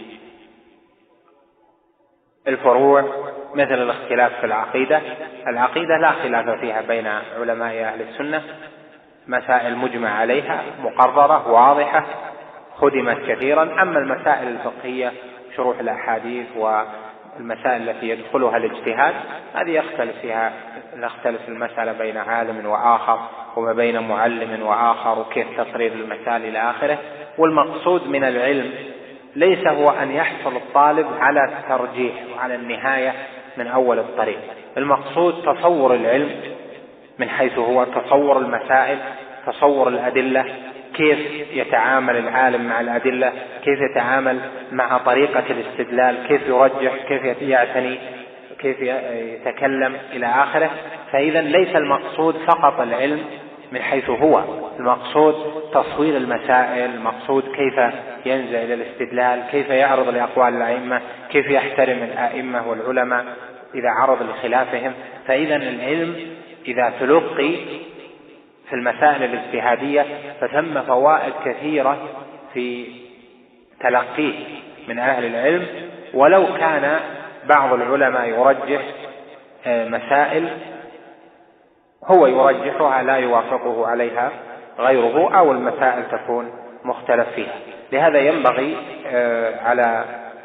الفروع مثل الاختلاف في العقيدة لا خلاف فيها بين علماء أهل السنة، مسائل مجمع عليها مقررة واضحة خدمت كثيرا. أما المسائل الفقهية شروح الأحاديث والمسائل التي يدخلها الاجتهاد هذه يختلف المسألة بين عالم وآخر وما بين معلم وآخر وكيف تقرير المسائل إلى آخره. والمقصود من العلم ليس هو أن يحصل الطالب على الترجيح وعلى النهاية من أول الطريق، المقصود تصور العلم من حيث هو تصور المسائل، تصور الأدلة، كيف يتعامل العالم مع الأدلة، كيف يتعامل مع طريقة الاستدلال، كيف يرجح، كيف يعتني، كيف يتكلم إلى آخره. فإذا ليس المقصود فقط العلم من حيث هو، المقصود تصوير المسائل، المقصود كيف ينزل إلى الاستدلال، كيف يعرض لأقوال الأئمة، كيف يحترم الأئمة والعلماء إذا عرض لخلافهم. فإذا العلم إذا تلقي في المسائل الاجتهادية فثم فوائد كثيرة في تلقيه من أهل العلم، ولو كان بعض العلماء يرجح مسائل هو يرجحها لا يوافقه عليها غيره، أو المسائل تكون مختلف فيها. لهذا ينبغي على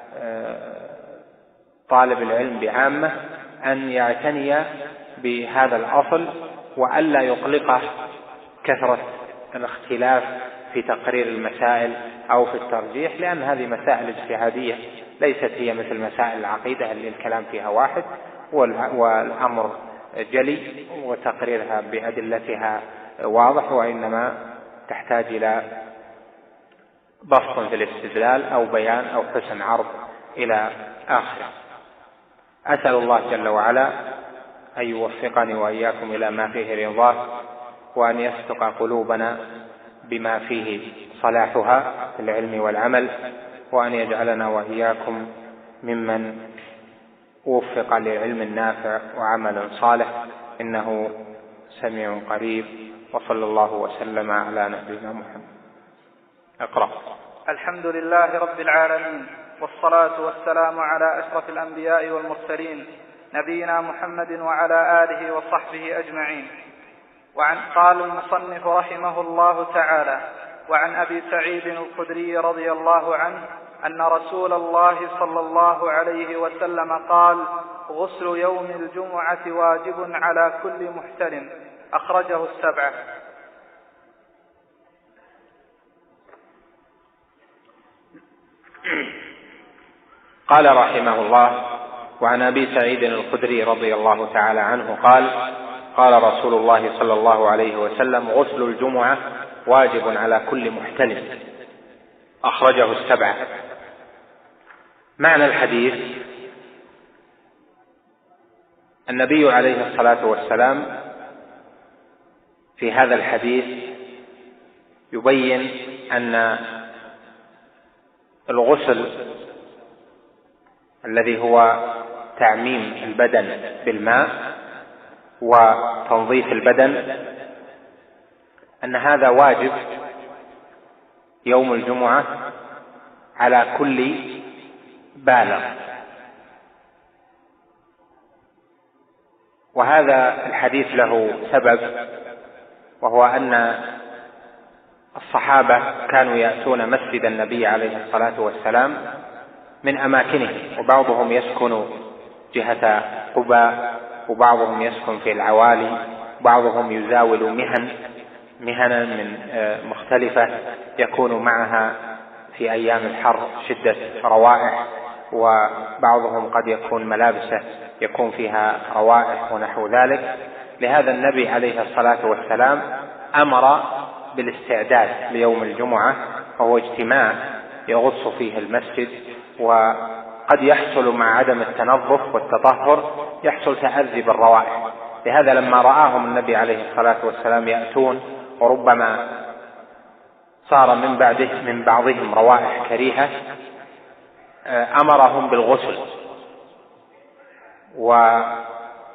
طالب العلم بعامة أن يعتني بهذا الأصل وألا يقلقه كثرة الاختلاف في تقرير المسائل أو في الترجيح، لأن هذه مسائل اجتهادية ليست هي مثل مسائل العقيدة اللي الكلام فيها واحد والأمر جلي وتقريرها بأدلتها واضح، وإنما تحتاج إلى بسط في الاستدلال أو بيان أو حسن عرض إلى آخره. أسأل الله جل وعلا أن يوفقني وإياكم إلى ما فيه رضاه، وأن يصدق قلوبنا بما فيه صلاحها في العلم والعمل، وأن يجعلنا وإياكم ممن وفق لعلم نافع وعمل صالح، إنه سميع قريب. وصلى الله وسلم على نبينا محمد. اقرأ. الحمد لله رب العالمين، والصلاة والسلام على أشرف الأنبياء والمرسلين نبينا محمد وعلى آله وصحبه أجمعين. قال المصنف رحمه الله تعالى: وعن أبي سعيد الخدري رضي الله عنه أن رسول الله صلى الله عليه وسلم قال: غسل يوم الجمعة واجب على كل محتلم. أخرجه السبعة. قال رحمه الله: وعن أبي سعيد الخدري رضي الله تعالى عنه قال: قال رسول الله صلى الله عليه وسلم: غسل الجمعة واجب على كل محتلم، أخرجه السبعة. معنى الحديث: النبي عليه الصلاة والسلام في هذا الحديث يبين أن الغسل الذي هو تعميم البدن بالماء وتنظيف البدن أن هذا واجب يوم الجمعة على كل بالغ. وهذا الحديث له سبب، وهو أن الصحابة كانوا يأتون مسجد النبي عليه الصلاة والسلام من أماكنهم، وبعضهم يسكن جهة قباء، وبعضهم يسكن في العوالي، بعضهم يزاول مهنا من مختلفة يكون معها في أيام الحر شدة روائح، وبعضهم قد يكون ملابسه يكون فيها روائح ونحو ذلك. لهذا النبي عليه الصلاة والسلام أمر بالاستعداد ليوم الجمعة، وهو اجتماع يغص فيه المسجد، وقد يحصل مع عدم التنظف والتطهر يحصل تأذي بالروائح. لهذا لما رآهم النبي عليه الصلاة والسلام يأتون وربما صار من بعضهم روائح كريهة أمرهم بالغسل، وذلك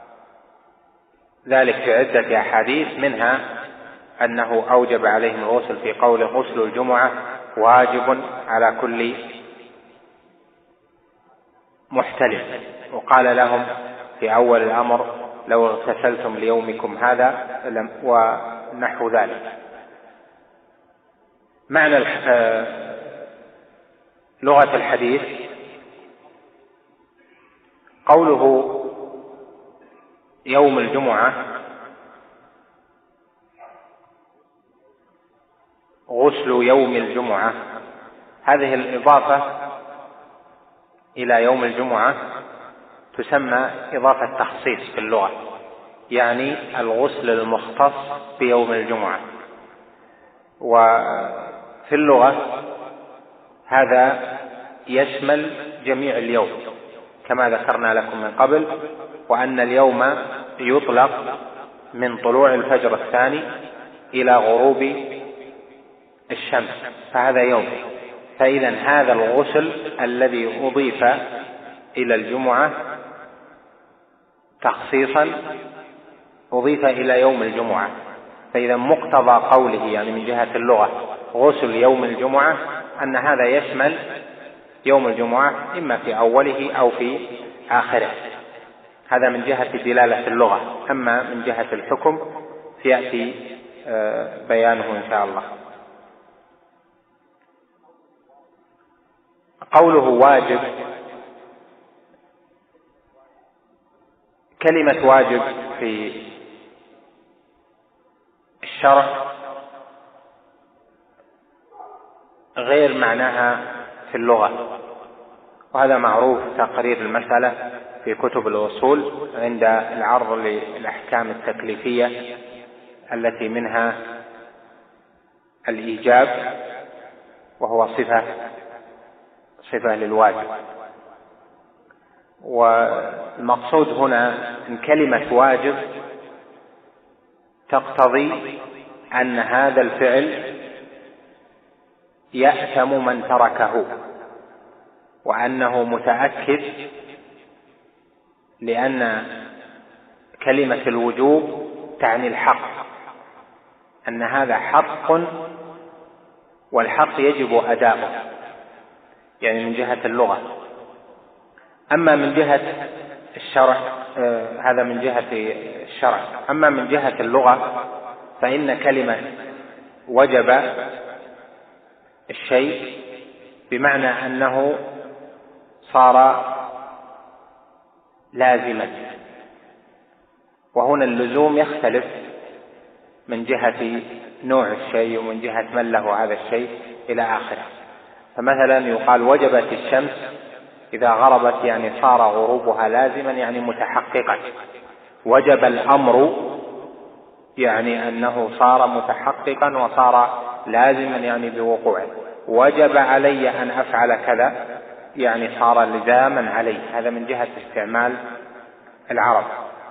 في عدة أحاديث، منها أنه أوجب عليهم الغسل في قول: غسل الجمعة واجب على كل محتلم. وقال لهم في أول الأمر: لو اغتسلتم ليومكم هذا، ونحو ذلك. معنى لغة الحديث: قوله يوم الجمعة غسل يوم الجمعة، هذه الإضافة إلى يوم الجمعة تسمى إضافة تخصيص في اللغة، يعني الغسل المختص بيوم الجمعة. وفي اللغة هذا يشمل جميع اليوم كما ذكرنا لكم من قبل، وأن اليوم يطلق من طلوع الفجر الثاني إلى غروب الشمس، فهذا يوم. فإذا هذا الغسل الذي أضيف إلى الجمعة تخصيصا أضيف إلى يوم الجمعة، فإذا مقتضى قوله يعني من جهة اللغة غسل يوم الجمعة أن هذا يشمل يوم الجمعة إما في أوله أو في آخره. هذا من جهة دلالة اللغة. أما من جهة الحكم سيأتي بيانه إن شاء الله. قوله واجب، كلمة واجب في الشرع غير معناها في اللغة، وهذا معروف تقرير المسألة في كتب الأصول عند العرض للأحكام التكليفية التي منها الإيجاب، وهو صفة للواجب. والمقصود هنا أن كلمة واجب تقتضي أن هذا الفعل يأثم من تركه، وأنه متأكد، لأن كلمة الوجوب تعني الحق، أن هذا حق والحق يجب أداؤه، يعني من جهة اللغة. أما من جهة الشرع هذا من جهة الشرع. أما من جهة اللغة فإن كلمة وجب الشيء بمعنى أنه صار لازما، وهنا اللزوم يختلف من جهة نوع الشيء ومن جهة من له هذا الشيء إلى آخره. فمثلا يقال وجبت الشمس إذا غربت، يعني صار غروبها لازما، يعني متحققا. وجب الأمر يعني أنه صار متحققا وصار لازما يعني بوقوعه. وجب علي أن أفعل كذا يعني صار لزاما علي. هذا من جهة استعمال العرب.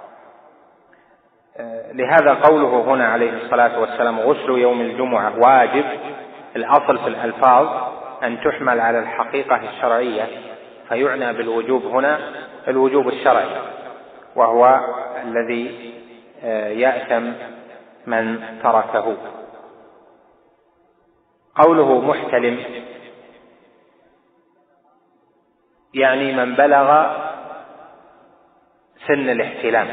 لهذا قوله هنا عليه الصلاة والسلام غسل يوم الجمعة واجب، الأصل في الألفاظ أن تحمل على الحقيقة الشرعية، فيعنى بالوجوب هنا الوجوب الشرعي، وهو الذي يأثم من تركه. قوله محتلم يعني من بلغ سن الاحتلام،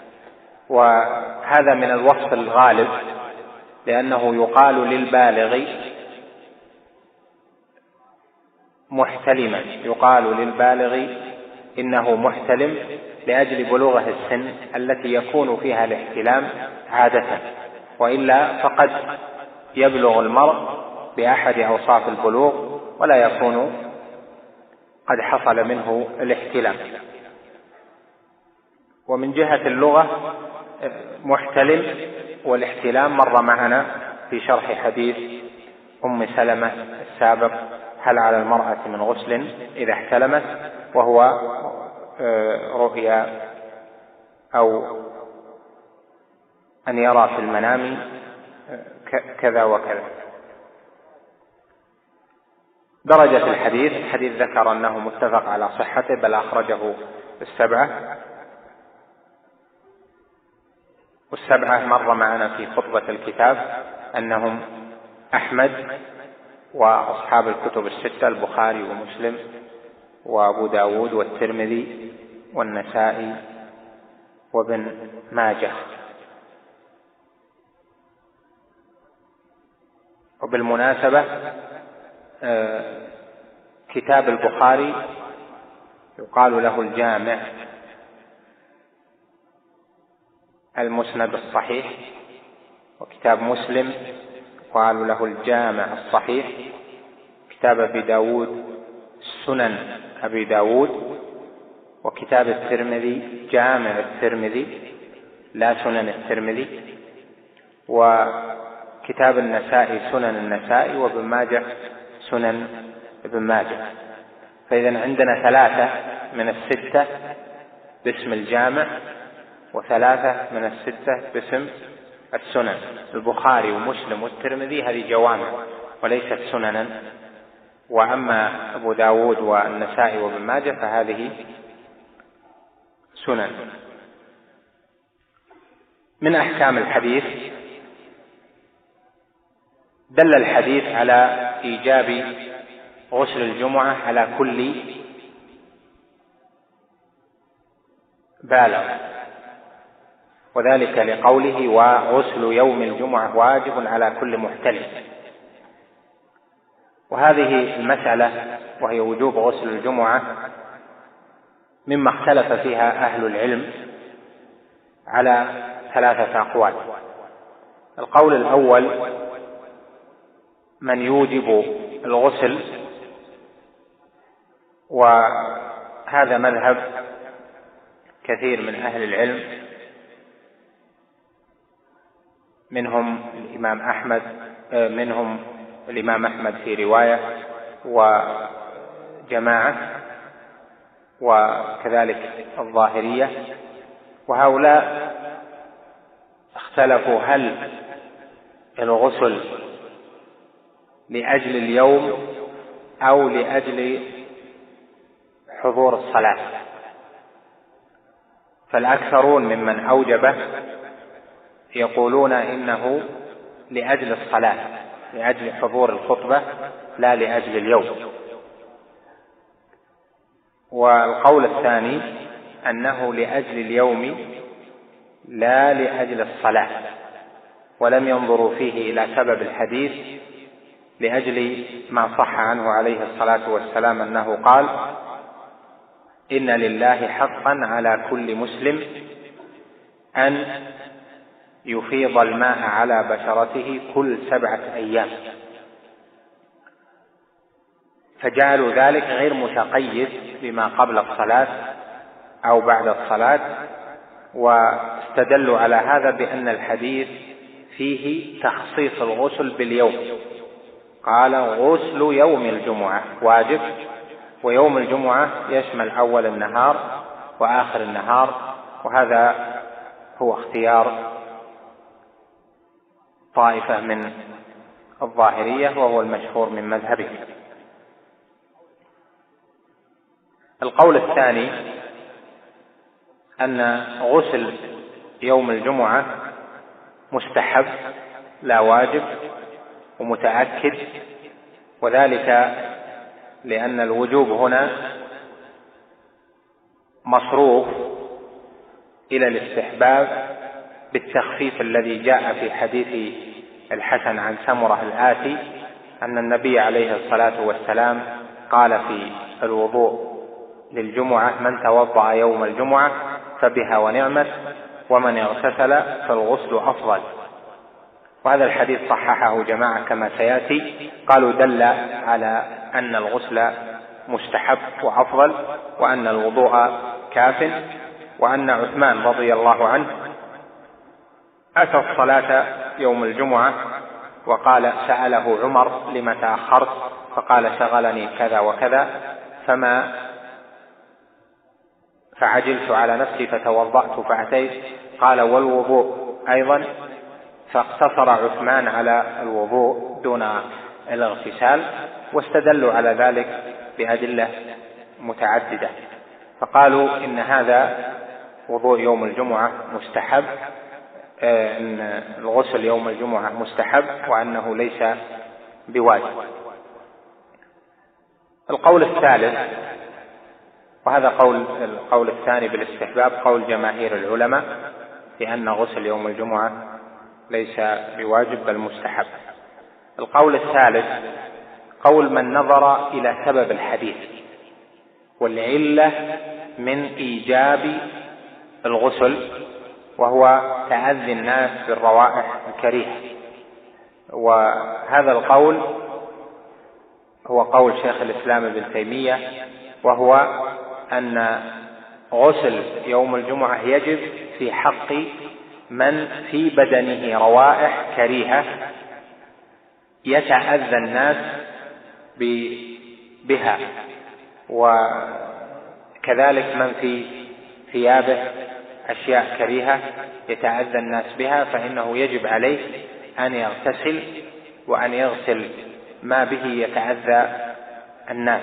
وهذا من الوصف الغالب، لأنه يقال للبالغ محتلما، يقال للبالغ إنه محتلم لأجل بلوغه السن التي يكون فيها الاحتلام عادة، وإلا فقد يبلغ المرء بأحد أوصاف البلوغ ولا يكون قد حصل منه الاحتلام. ومن جهة اللغة محتلم والاحتلام مر معنا في شرح حديث أم سلمة السابق: هل على المرأة من غسل إذا احتلمت؟ وهو رؤيا أو أن يرى في المنام كذا وكذا. درجة الحديث ذكر أنه متفق على صحته، بل أخرجه السبعة، والسبعة مر معنا في خطبة الكتاب أنهم أحمد وأصحاب الكتب الستة: البخاري ومسلم وأبو داود والترمذي والنسائي وابن ماجه. وبالمناسبة كتاب البخاري يقال له الجامع المسند الصحيح، وكتاب مسلم يقال له الجامع الصحيح، كتاب أبي داود سنن أبي داود، وكتاب الترمذي جامع الترمذي لا سنن الترمذي، وكتاب النسائي سنن النسائي، وابن ماجه سنن ابن ماجه. فإذا عندنا 3 من 6 باسم الجامع، و3 من 6 باسم السنن. البخاري ومسلم والترمذي هذه جوامع وليست سننا، وأما أبو داود والنسائي وابن ماجه فهذه سنن. من أحكام الحديث: دل الحديث على إيجاب غسل الجمعة على كل بالغ، وذلك لقوله: وغسل يوم الجمعة واجب على كل محتلم. وهذه المسألة وهي وجوب غسل الجمعة مما اختلف فيها أهل العلم على 3 أقوال. القول الأول: من يوجب الغسل، وهذا مذهب كثير من أهل العلم، منهم الإمام أحمد في رواية وجماعة، وكذلك الظاهرية. وهؤلاء اختلفوا هل الغسل لأجل اليوم أو لأجل حضور الصلاة. فالأكثرون ممن أوجبه يقولون إنه لأجل الصلاة، لأجل حضور الخطبة، لا لأجل اليوم. والقول الثاني أنه لأجل اليوم لا لأجل الصلاة، ولم ينظروا فيه إلى سبب الحديث لأجل ما صح عنه عليه الصلاة والسلام أنه قال: إن لله حقا على كل مسلم أن يفيض الماء على بشرته كل 7 أيام. فجعلوا ذلك غير متقيد بما قبل الصلاة أو بعد الصلاة، واستدلوا على هذا بأن الحديث فيه تخصيص الغسل باليوم، قال غسل يوم الجمعة واجب، ويوم الجمعة يشمل أول النهار وآخر النهار، وهذا هو اختيار طائفة من الظاهرية وهو المشهور من مذهبه. القول الثاني أن غسل يوم الجمعة مستحب لا واجب ومتأكد، وذلك لأن الوجوب هنا مصروف إلى الاستحباب بالتخفيف الذي جاء في حديث الحسن عن سمرة الآتي أن النبي عليه الصلاة والسلام قال في الوضوء للجمعة: من توضأ يوم الجمعة فبها ونعمت، ومن اغتسل فالغسل أفضل. وهذا الحديث صححه جماعة كما سيأتي، قالوا دل على أن الغسل مستحب وأفضل، وأن الوضوء كاف، وأن عثمان رضي الله عنه أتى الصلاة يوم الجمعة وقال: سأله عمر: لم تأخرت؟ فقال: شغلني كذا وكذا فعجلت على نفسي فتوضأت فأتيت. قال: والوضوء أيضا؟ فاقتصر عثمان على الوضوء دون الاغتسال، واستدلوا على ذلك بأدلة متعددة، فقالوا إن هذا وضوء يوم الجمعة مستحب، إن الغسل يوم الجمعة مستحب، وأنه ليس بواجب. القول الثالث، وهذا القول الثاني بالاستحباب، قول جماهير العلماء بأن غسل يوم الجمعة ليس بواجب بل مستحب. القول الثالث قول من نظر إلى سبب الحديث والعلة من إيجاب الغسل، وهو تعذي الناس بالروائح الكريهة. وهذا القول هو قول شيخ الإسلام ابن تيمية، وهو أن غسل يوم الجمعة يجب في حق من في بدنه روائح كريهة يتأذى الناس بها، وكذلك من في ثيابه أشياء كريهة يتأذى الناس بها، فإنه يجب عليه أن يغتسل وأن يغسل ما به يتأذى الناس.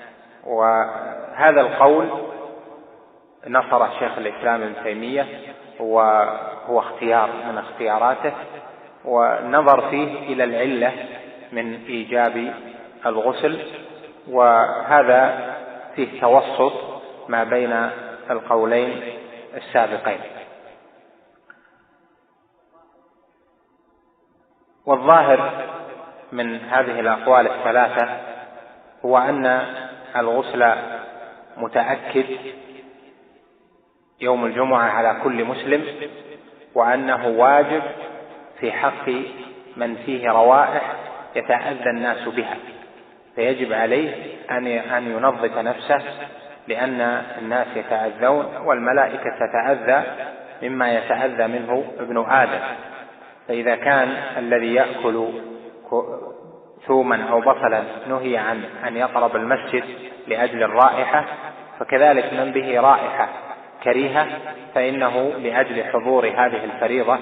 وهذا القول نصر شيخ الإسلام ابن تيمية، وهو اختيار من اختياراته، ونظر فيه إلى العلة من إيجاب الغسل، وهذا فيه توسط ما بين القولين السابقين. والظاهر من هذه الأقوال الثلاثة هو أن الغسل متأكد يوم الجمعة على كل مسلم، وأنه واجب في حق من فيه روائح يتأذى الناس بها، فيجب عليه أن ينظف نفسه، لأن الناس يتأذون والملائكة تتأذى مما يتأذى منه ابن آدم. فإذا كان الذي يأكل ثوما أو بصلا نهي عن أن يقرب المسجد لأجل الرائحة، فكذلك من به رائحة كريهة فإنه لأجل حضور هذه الفريضة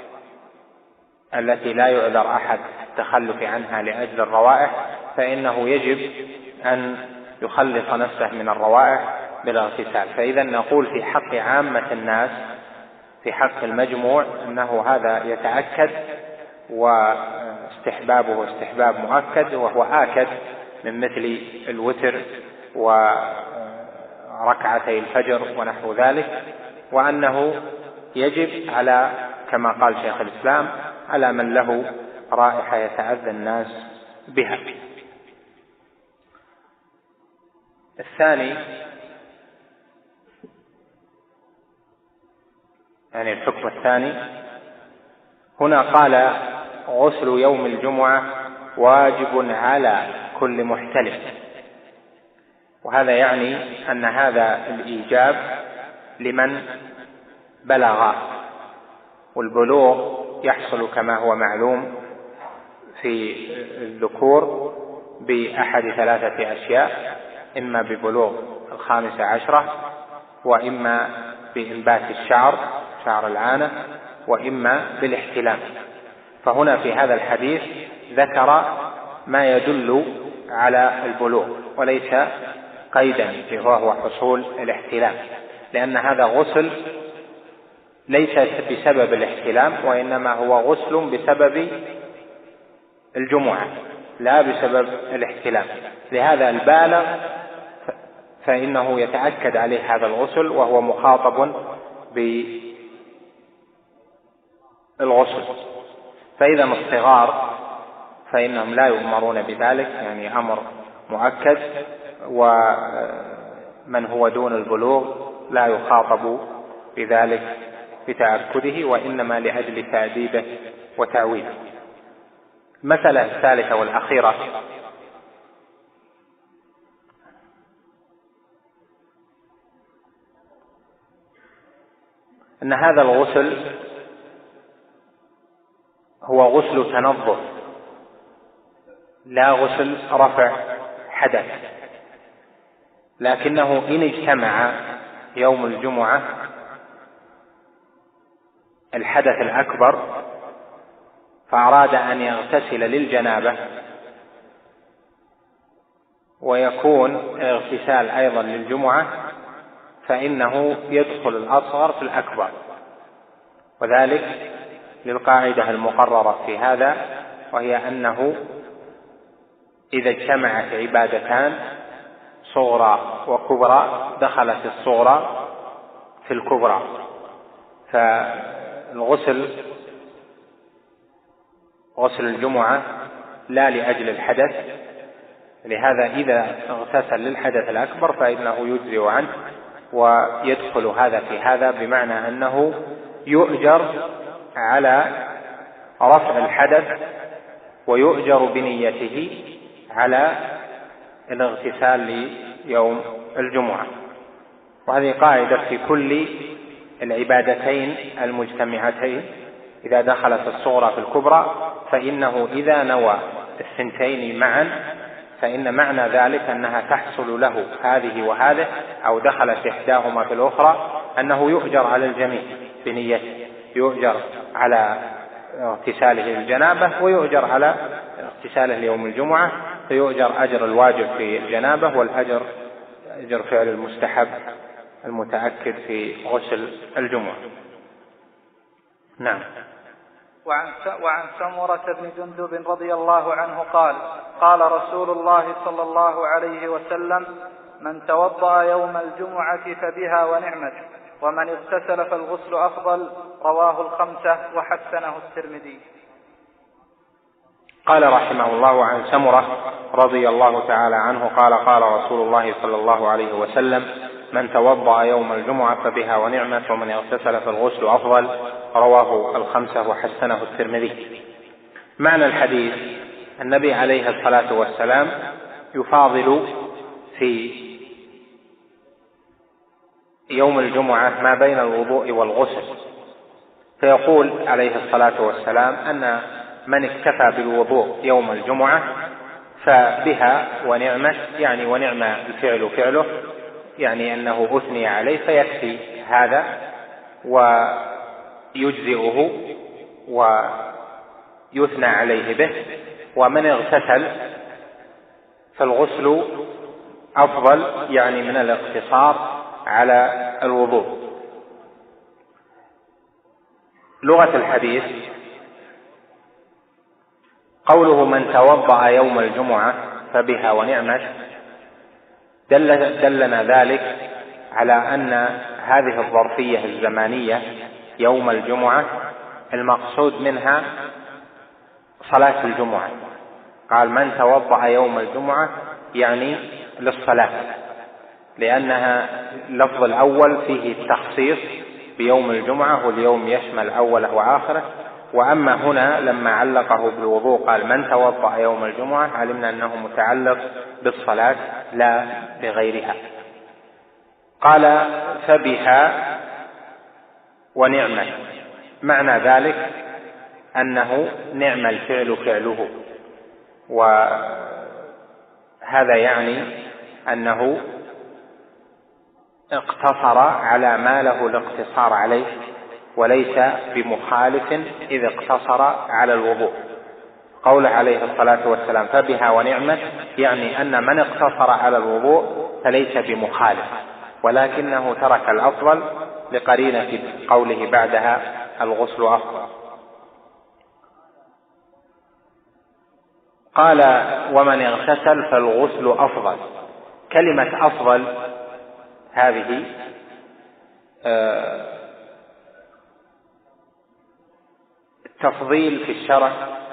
التي لا يعذر أحد التخلف عنها لأجل الروائح، فإنه يجب أن يخلص نفسه من الروائح بالاغتسال. فإذا نقول في حق عامة الناس، في حق المجموع، أنه هذا يتأكد، واستحبابه استحباب مؤكد، وهو آكد من مثل الوتر وركعتي الفجر ونحو ذلك، وأنه يجب على كما قال شيخ الإسلام على من له رائحة يتأذى الناس بها. الثاني يعني الحكم الثاني هنا قال غسل يوم الجمعة واجب على كل محتلم، وهذا يعني أن هذا الإيجاب لمن بلغ والبلوغ يحصل كما هو معلوم في الذكور بأحد 3 أشياء: إما ببلوغ 15، وإما بإنبات شعر العانة، وإما بالاحتلام. فهنا في هذا الحديث ذكر ما يدل على البلوغ وليس قيدا وهو حصول الاحتلام، لأن هذا غسل ليس بسبب الاحتلام، وإنما هو غسل بسبب الجمعة لا بسبب الاحتلام. لهذا البالغ فإنه يتأكد عليه هذا الغسل وهو مخاطب بالغسل. فإذا الصغار فإنهم لا يؤمرون بذلك، يعني أمر مؤكد، ومن هو دون البلوغ لا يخاطب بذلك بتأكده، وإنما لأجل تأديبه وتعويده. المسألة الثالثة والأخيرة: أن هذا الغسل هو غسل تنظف لا غسل رفع حدث، لكنه إن اجتمع يوم الجمعة الحدث الأكبر فأراد أن يغتسل للجنابة ويكون اغتسال أيضا للجمعة، فإنه يدخل الأصغر في الأكبر، وذلك للقاعدة المقررة في هذا، وهي أنه إذا اجتمعت عبادتان صغرى وكبرى دخلت الصغرى في الكبرى. فالغسل غسل الجمعة لا لأجل الحدث، لهذا إذا اغتسل للحدث الأكبر فإنه يجزئ عنه ويدخل هذا في هذا، بمعنى أنه يؤجر على رفع الحدث ويؤجر بنيته على الاغتسال ليوم الجمعة. وهذه قاعدة في كل العبادتين المجتمعتين، إذا دخلت الصغرى في الكبرى فإنه إذا نوى الثنتين معا فإن معنى ذلك أنها تحصل له هذه وهذه، أو دخلت إحداهما في الأخرى، أنه يؤجر على الجميع بنيته، يؤجر على اغتساله للجنابة ويؤجر على اغتساله ليوم الجمعة، فيؤجر أجر الواجب في الجنابة والأجر أجر فعل المستحب المتأكد في غسل الجمعة. نعم. وعن سمرة بن جندب رضي الله عنه قال: قال رسول الله صلى الله عليه وسلم: من توضأ يوم الجمعة فبها ونعمت، ومن اغتسل فالغسل أفضل. رواه 5 وحسنه الترمذي. قال رحمه الله: عن سمرة رضي الله تعالى عنه قال: قال رسول الله صلى الله عليه وسلم: من توضأ يوم الجمعة فبها ونعمت، ومن اغتسل فالغسل أفضل. رواه 5 وحسنه الترمذي. معنى الحديث: النبي عليه الصلاة والسلام يفاضل في يوم الجمعة ما بين الوضوء والغسل، فيقول عليه الصلاة والسلام أن من اكتفى بالوضوء يوم الجمعة فبها ونعمت، يعني ونعم الفعل فعله، يعني أنه أثني عليه فيكفي هذا ويجزئه ويثنى عليه به. ومن اغتسل فالغسل أفضل، يعني من الاقتصار على الوضوء. لغة الحديث: قوله من توضأ يوم الجمعة فبها ونعمت دلنا ذلك على أن هذه الظرفية الزمانية يوم الجمعة المقصود منها صلاة الجمعة. قال: من توضأ يوم الجمعة يعني للصلاة، لأنها اللفظ الأول فيه التخصيص بيوم الجمعة، واليوم يشمل أوله وآخره. وأما هنا لما علقه بالوضوء قال: من توضأ يوم الجمعة، علمنا أنه متعلق بالصلاة لا بغيرها. قال: فبها ونعمت. معنى ذلك أنه نعم الفعل فعله، وهذا يعني أنه اقتصر على ما له الاقتصار عليه، وليس بمخالف إذ اقتصر على الوضوء. قول عليه الصلاة والسلام فبها ونعمت، يعني أن من اقتصر على الوضوء فليس بمخالف، ولكنه ترك الأفضل لقرينة قوله بعدها الغسل أفضل. قال ومن اغتسل فالغسل أفضل. كلمة أفضل هذه التفضيل في الشرع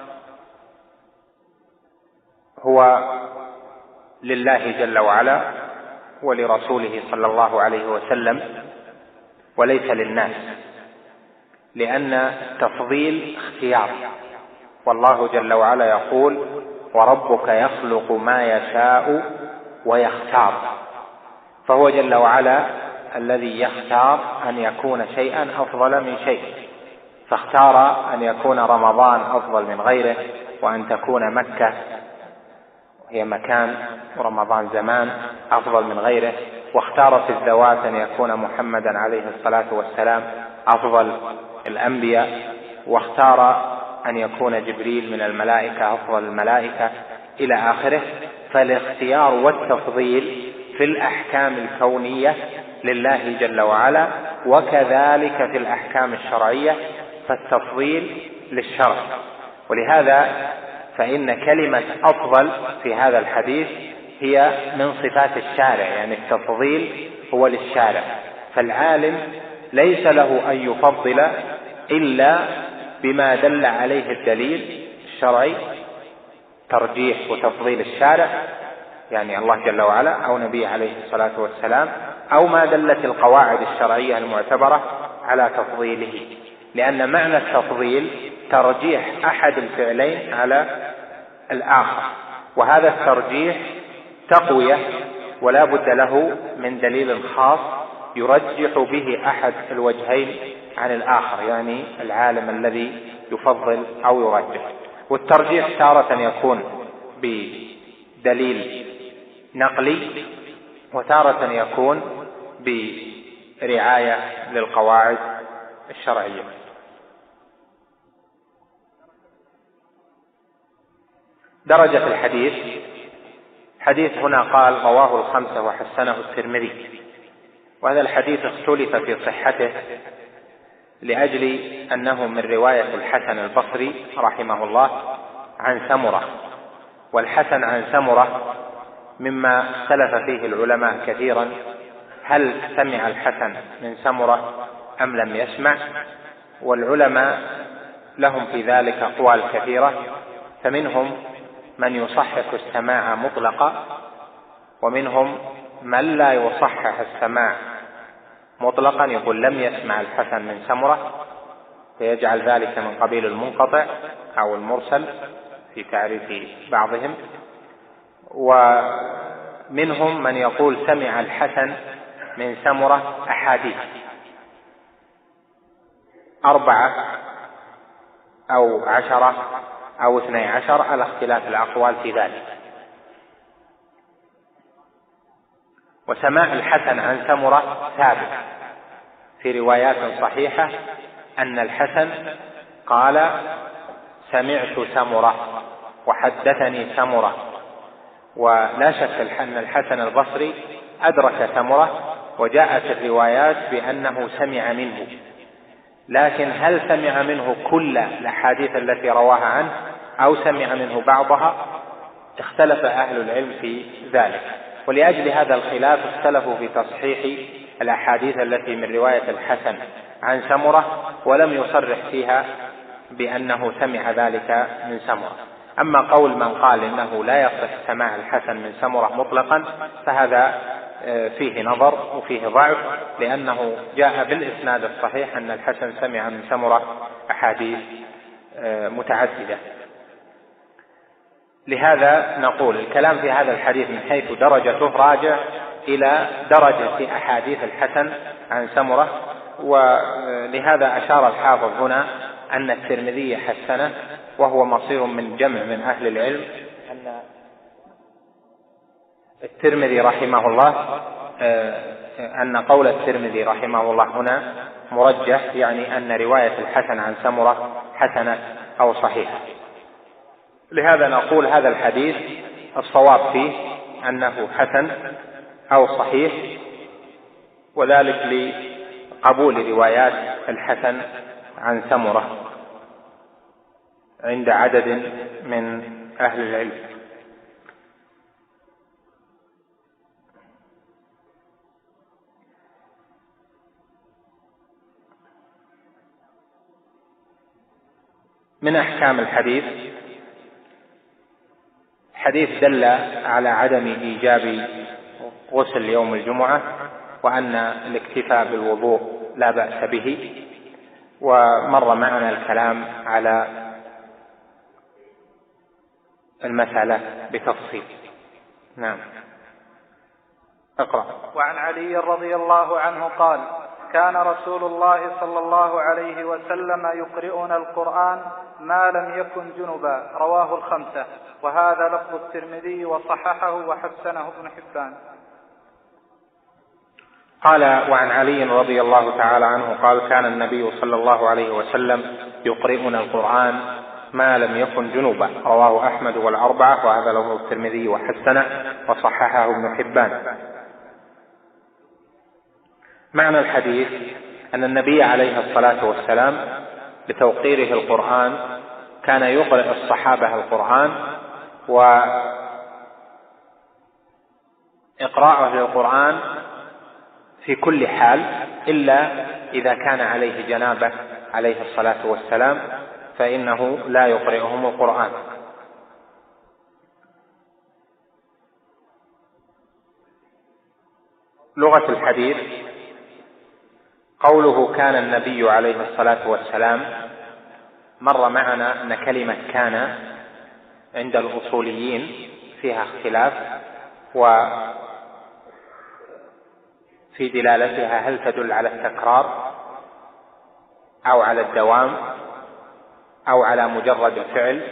هو لله جل وعلا ولرسوله صلى الله عليه وسلم، وليس للناس، لأن التفضيل اختيار، والله جل وعلا يقول وربك يخلق ما يشاء ويختار، فهو جل وعلا الذي يختار أن يكون شيئا أفضل من شيء، فاختار أن يكون رمضان أفضل من غيره، وأن تكون مكة هي مكان ورمضان زمان أفضل من غيره، واختار في الذوات أن يكون محمدا عليه الصلاة والسلام أفضل الأنبياء، واختار أن يكون جبريل من الملائكة أفضل الملائكة إلى آخره. فالاختيار والتفضيل في الأحكام الكونية لله جل وعلا، وكذلك في الأحكام الشرعية فالتفضيل للشرع. ولهذا فإن كلمة أفضل في هذا الحديث هي من صفات الشارع، يعني التفضيل هو للشارع، فالعالم ليس له أن يفضل إلا بما دل عليه الدليل الشرعي، ترجيح وتفضيل الشارع يعني الله جل وعلا أو نبيه عليه الصلاة والسلام، أو ما دلت القواعد الشرعية المعتبرة على تفضيله، لأن معنى التفضيل ترجيح أحد الفعلين على الآخر، وهذا الترجيح تقوية ولا بد له من دليل خاص يرجح به أحد الوجهين عن الآخر، يعني العالم الذي يفضل أو يرجح. والترجيح تارة يكون بدليل نقلي، وتارة يكون برعاية للقواعد الشرعية. درجة الحديث، حديث هنا قال رواه الخمسة وحسنه الترمذي، وهذا الحديث اختلف في صحته لأجل أنه من رواية الحسن البصري رحمه الله عن سمرة، والحسن عن سمرة مما اختلف فيه العلماء كثيرا، هل سمع الحسن من سمرة أم لم يسمع؟ والعلماء لهم في ذلك أقوال كثيرة، فمنهم من يصحح السماع مطلقا، ومنهم من لا يصحح السماع مطلقا، يقول لم يسمع الحسن من سمرة، فيجعل ذلك من قبيل المنقطع أو المرسل في تعريف بعضهم. ومنهم من يقول سمع الحسن من سمرة أحاديث 4 أو 10 أو 12 على اختلاف الأقوال في ذلك. وسماع الحسن عن سمرة ثابت في روايات صحيحة أن الحسن قال سمعت سمرة وحدثني سمرة، ولا شك أن الحسن البصري أدرك سمرة، وجاءت الروايات بأنه سمع منه، لكن هل سمع منه كل الأحاديث التي رواها عنه أو سمع منه بعضها؟ اختلف أهل العلم في ذلك، ولأجل هذا الخلاف اختلفوا في تصحيح الأحاديث التي من رواية الحسن عن سمرة، ولم يصرح فيها بأنه سمع ذلك من سمرة. أما قول من قال إنه لا يصح سماع الحسن من سمرة مطلقا فهذا فيه نظر وفيه ضعف، لأنه جاء بالإسناد الصحيح أن الحسن سمع من سمرة أحاديث متعددة. لهذا نقول الكلام في هذا الحديث من حيث درجته راجع إلى درجة أحاديث الحسن عن سمرة، ولهذا أشار الحافظ هنا أن الترمذي حسنه، وهو مصير من جمع من أهل العلم أن الترمذي رحمه الله أن قول الترمذي رحمه الله هنا مرجح، يعني أن رواية الحسن عن سمرة حسنة أو صحيحة. لهذا نقول هذا الحديث الصواب فيه أنه حسن أو صحيح، وذلك لقبول روايات الحسن عن سمرة عند عدد من أهل العلم. من أحكام الحديث دل على عدم إيجاب غسل يوم الجمعة، وأن الاكتفاء بالوضوء لا بأس به، ومر معنا الكلام على المسألة بتفصيل. نعم، اقرأ. وعن علي رضي الله عنه قال: كان رسول الله صلى الله عليه وسلم يقرئنا القرآن ما لم يكن جنبا، رواه الخمسة، وهذا لفظ الترمذي وصححه وحسنه ابن حبان. قال: وعن علي رضي الله تعالى عنه قال: كان النبي صلى الله عليه وسلم يقرئنا القرآن ما لم يكن جنبا، رواه أحمد والأربعة، وهذا لفظ الترمذي وحسنه وصححه ابن حبان. معنى الحديث أن النبي عليه الصلاة والسلام بتوقيره القرآن كان يقرئ الصحابة القرآن، وإقراءه للقرآن في كل حال إلا إذا كان عليه جنابة عليه الصلاة والسلام، فإنه لا يقرئهم القرآن. لغة الحديث: قوله كان النبي عليه الصلاة والسلام، مر معنا أن كلمة كان عند الأصوليين فيها اختلاف، وفي دلالتها هل تدل على التكرار أو على الدوام أو على مجرد الفعل.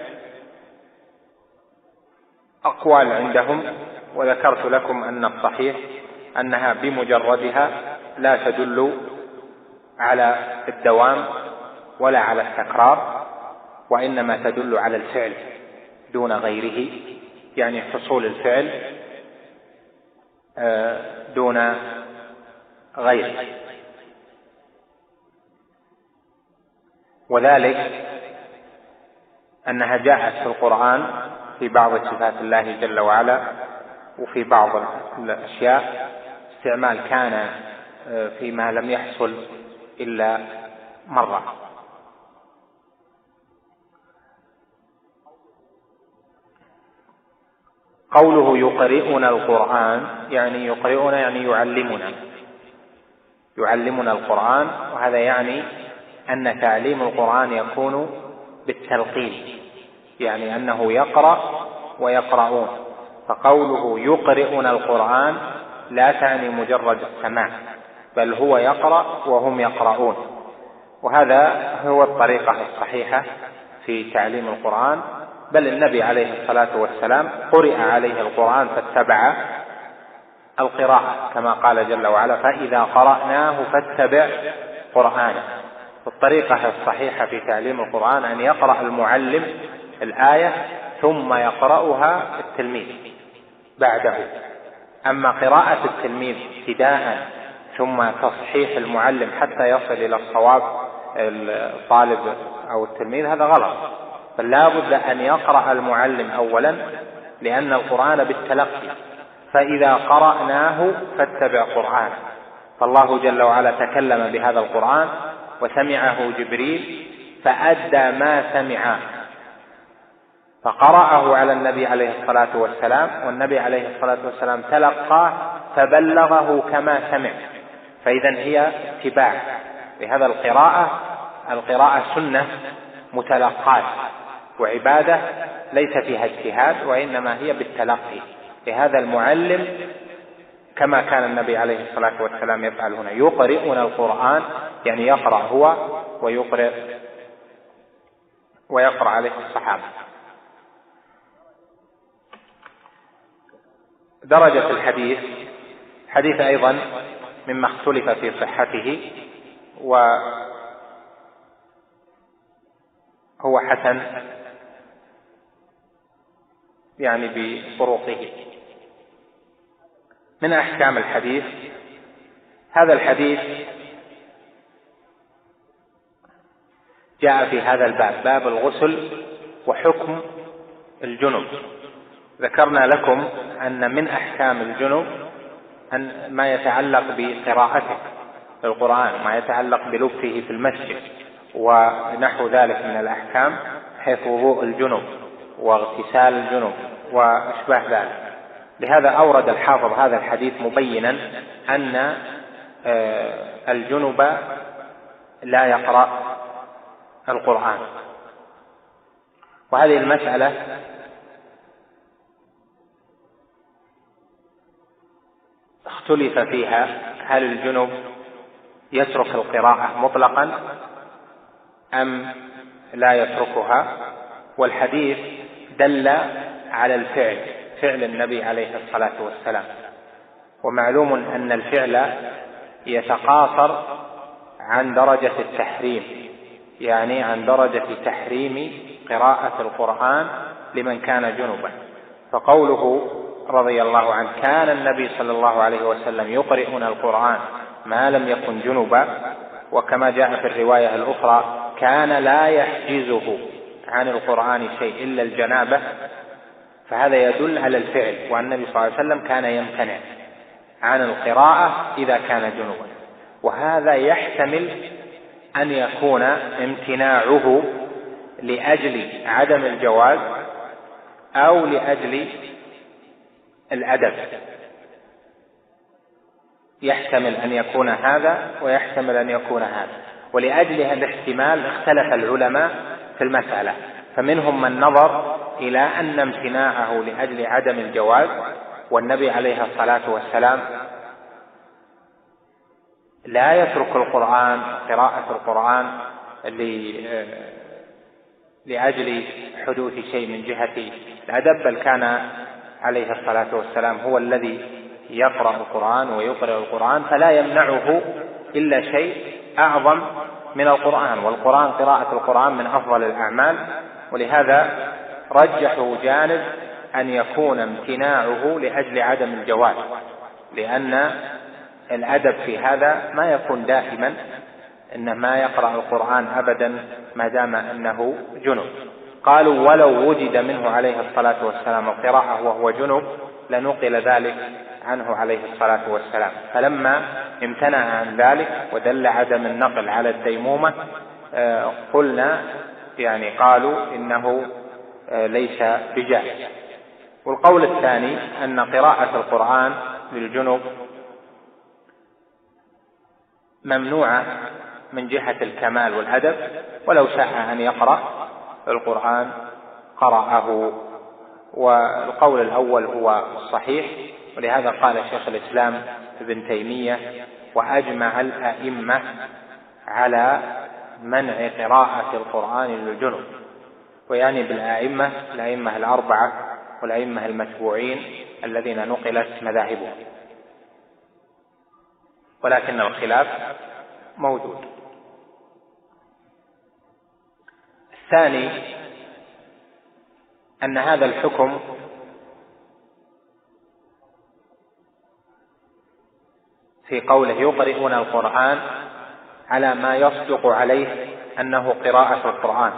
أقوال عندهم، وذكرت لكم أن الصحيح أنها بمجردها لا تدل على الدوام ولا على التكرار، وإنما تدل على الفعل دون غيره، يعني حصول الفعل دون غيره. وذلك أنها جاءت في القرآن في بعض صفات الله جل وعلا، وفي بعض الأشياء استعمال كان فيما لم يحصل إلا مرة. قوله يقرئنا القرآن، يعني يقرئنا يعني يعلمنا القرآن، وهذا يعني أن تعليم القرآن يكون بالتلقين، يعني أنه يقرأ ويقرؤون. فقوله يقرئنا القرآن لا تعني مجرد السماع، بل هو يقرأ وهم يقرؤون، وهذا هو الطريقة الصحيحة في تعليم القرآن. بل النبي عليه الصلاة والسلام قرئ عليه القرآن فاتبع القراءة، كما قال جل وعلا: فإذا قرأناه فاتبع قرآنه. الطريقة الصحيحة في تعليم القرآن أن يقرأ المعلم الآية ثم يقرأها التلميذ بعده. أما قراءة التلميذ ابتداء ثم تصحيح المعلم حتى يصل إلى الصواب الطالب أو التلميذ، هذا غلط، بل لا بد أن يقرأ المعلم أولا، لأن القرآن بالتلقي. فإذا قرأناه فاتبع قرآنه. فالله جل وعلا تكلم بهذا القرآن وسمعه جبريل فأدى ما سمع، فقرأه على النبي عليه الصلاة والسلام، والنبي عليه الصلاة والسلام تلقاه فبلغه كما سمع. فإذا هي اتباع. بهذا القراءة سنة متلقاة وعبادة ليس فيها اجتهاد، وإنما هي بالتلقي. لهذا المعلم كما كان النبي عليه الصلاة والسلام يفعل هنا، يقرئون القرآن يعني يقرأ هو ويقرأ عليه الصحابة. درجة الحديث حديث أيضا مما اختلف في صحته، وهو حسن يعني بطرقه. من أحكام الحديث هذا الحديث جاء في هذا الباب، باب الغسل وحكم الجنب. ذكرنا لكم أن من أحكام الجنب أن ما يتعلق بقراءته القرآن، ما يتعلق بلبسه في المسجد ونحو ذلك من الأحكام، حيث وضوء الجنب واغتسال الجنب وأشباه ذلك. لهذا أورد الحافظ هذا الحديث مبينا أن الجنب لا يقرأ القرآن. وهذه المسألة اختلف فيها، هل الجنب يترك القراءة مطلقا أم لا يتركها؟ والحديث دل على فعل النبي عليه الصلاة والسلام، ومعلوم أن الفعل يتقاصر عن درجة التحريم، يعني عن درجة تحريم قراءة القرآن لمن كان جنبا. فقوله رضي الله عنه كان النبي صلى الله عليه وسلم يقرئون القرآن ما لم يكن جنبا، وكما جاء في الرواية الأخرى كان لا يحجزه عن القرآن شيء إلا الجنابة، فهذا يدل على الفعل، وأن النبي صلى الله عليه وسلم كان يمتنع عن القراءة إذا كان جنبا. وهذا يحتمل أن يكون امتناعه لأجل عدم الجواز أو لأجل الأدب، يحتمل أن يكون هذا ويحتمل أن يكون هذا، ولأجل هذا الاحتمال اختلف العلماء في المسألة، فمنهم من نظر إلى أن امتناعه لأجل عدم الجواز، والنبي عليه الصلاة والسلام لا يترك القرآن قراءة القرآن لأجل حدوث شيء من جهة الأدب، بل كان عليه الصلاة والسلام هو الذي يقرأ القرآن ويقرأ القرآن، فلا يمنعه إلا شيء أعظم من القرآن، والقرآن قراءة القرآن من أفضل الأعمال. ولهذا رجحوا جانب أن يكون امتناعه لأجل عدم الجواز، لأن الأدب في هذا ما يكون دائما، إنما يقرأ القرآن أبدا ما دام أنه جنب. قالوا ولو وجد منه عليه الصلاة والسلام القراءة وهو جنب لنقل ذلك عنه عليه الصلاة والسلام، فلما امتنع عن ذلك ودل عدم النقل على الديمومة قلنا يعني قالوا إنه ليس بجائز. والقول الثاني أن قراءة القرآن للجنب ممنوعة من جهة الكمال والأدب، ولو شاء أن يقرأ القرآن قرأه. والقول الأول هو الصحيح، ولهذا قال شيخ الإسلام ابن تيمية وأجمع الأئمة على منع قراءة القرآن للجنب، ويعني بالأئمة الأئمة الأربعة والأئمة المتبوعين الذين نقلت مذاهبهم، ولكن الخلاف موجود. الثاني أن هذا الحكم في قوله يقرؤون القرآن على ما يصدق عليه أنه قراءة القرآن،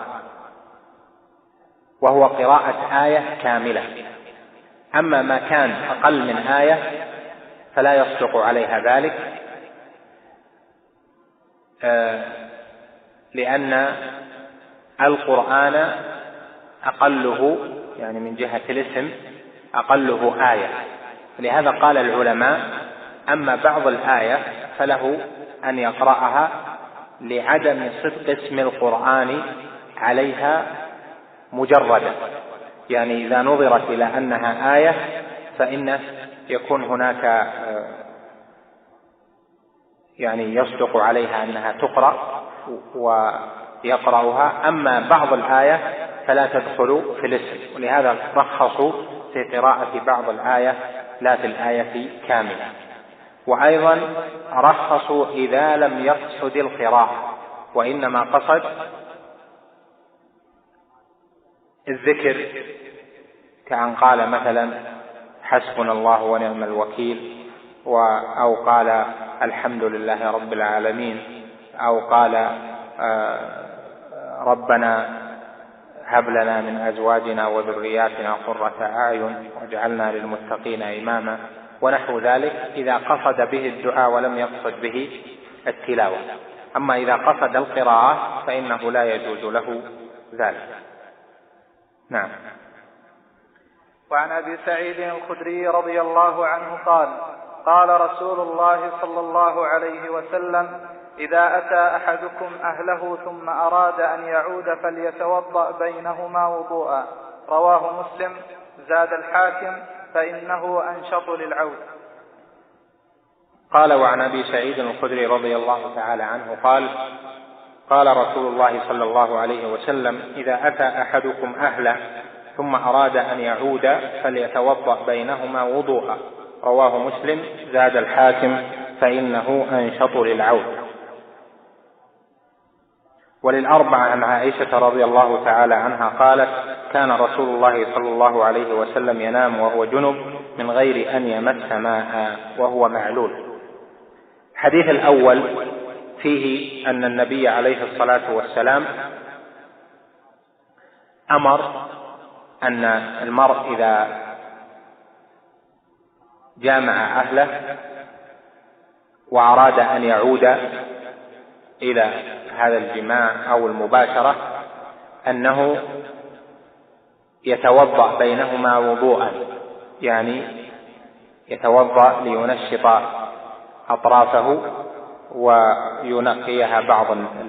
وهو قراءة آية كاملة. أما ما كان أقل من آية فلا يصدق عليها ذلك، لأن القرآن أقله يعني من جهة الاسم أقله آية. لهذا قال العلماء أما بعض الآية فله أن يقرأها لعدم صدق اسم القرآن عليها مجردة، يعني إذا نظرت إلى أنها آية فإن يكون هناك يعني يصدق عليها أنها تقرأ ويقرأها، أما بعض الآية فلا تدخل في الاسم، ولهذا رخصوا في قراءة بعض الآية لا في الآية كاملة. وأيضا رخصوا إذا لم يقصد القراءة وإنما قصد الذكر، كأن قال مثلا حسبنا الله ونعم الوكيل، أو قال الحمد لله رب العالمين، أو قال ربنا هب لنا من أزواجنا وذرياتنا قرة أعين واجعلنا للمتقين إماما ونحو ذلك، إذا قصد به الدعاء ولم يقصد به التلاوة. أما إذا قصد القراءة فإنه لا يجوز له ذلك. نعم. وعن أبي سعيد الخدري رضي الله عنه قال قال رسول الله صلى الله عليه وسلم: إذا أتى أحدكم أهله ثم أراد أن يعود فليتوضأ بينهما وضوءا. رواه مسلم. زاد الحاكم: فإنه أنشط للعود. قال وعن أبي سعيد الخدري رضي الله تعالى عنه قال قال رسول الله صلى الله عليه وسلم: إذا أتى أحدكم أهله ثم أراد أن يعود فليتوضأ بينهما وضوءا. رواه مسلم. زاد الحاكم: فإنه أنشط للعود. وللأربعة عن عائشة رضي الله تعالى عنها قالت: كان رسول الله صلى الله عليه وسلم ينام وهو جنب من غير أن يمس ماء وهو معلول. الحديث الأول فيه أن النبي عليه الصلاة والسلام أمر أن المرء إذا جامع أهله وأراد أن يعود إلى هذا الجماع أو المباشرة أنه يتوضأ بينهما وضوءا، يعني يتوضأ لينشط أطرافه وينقيها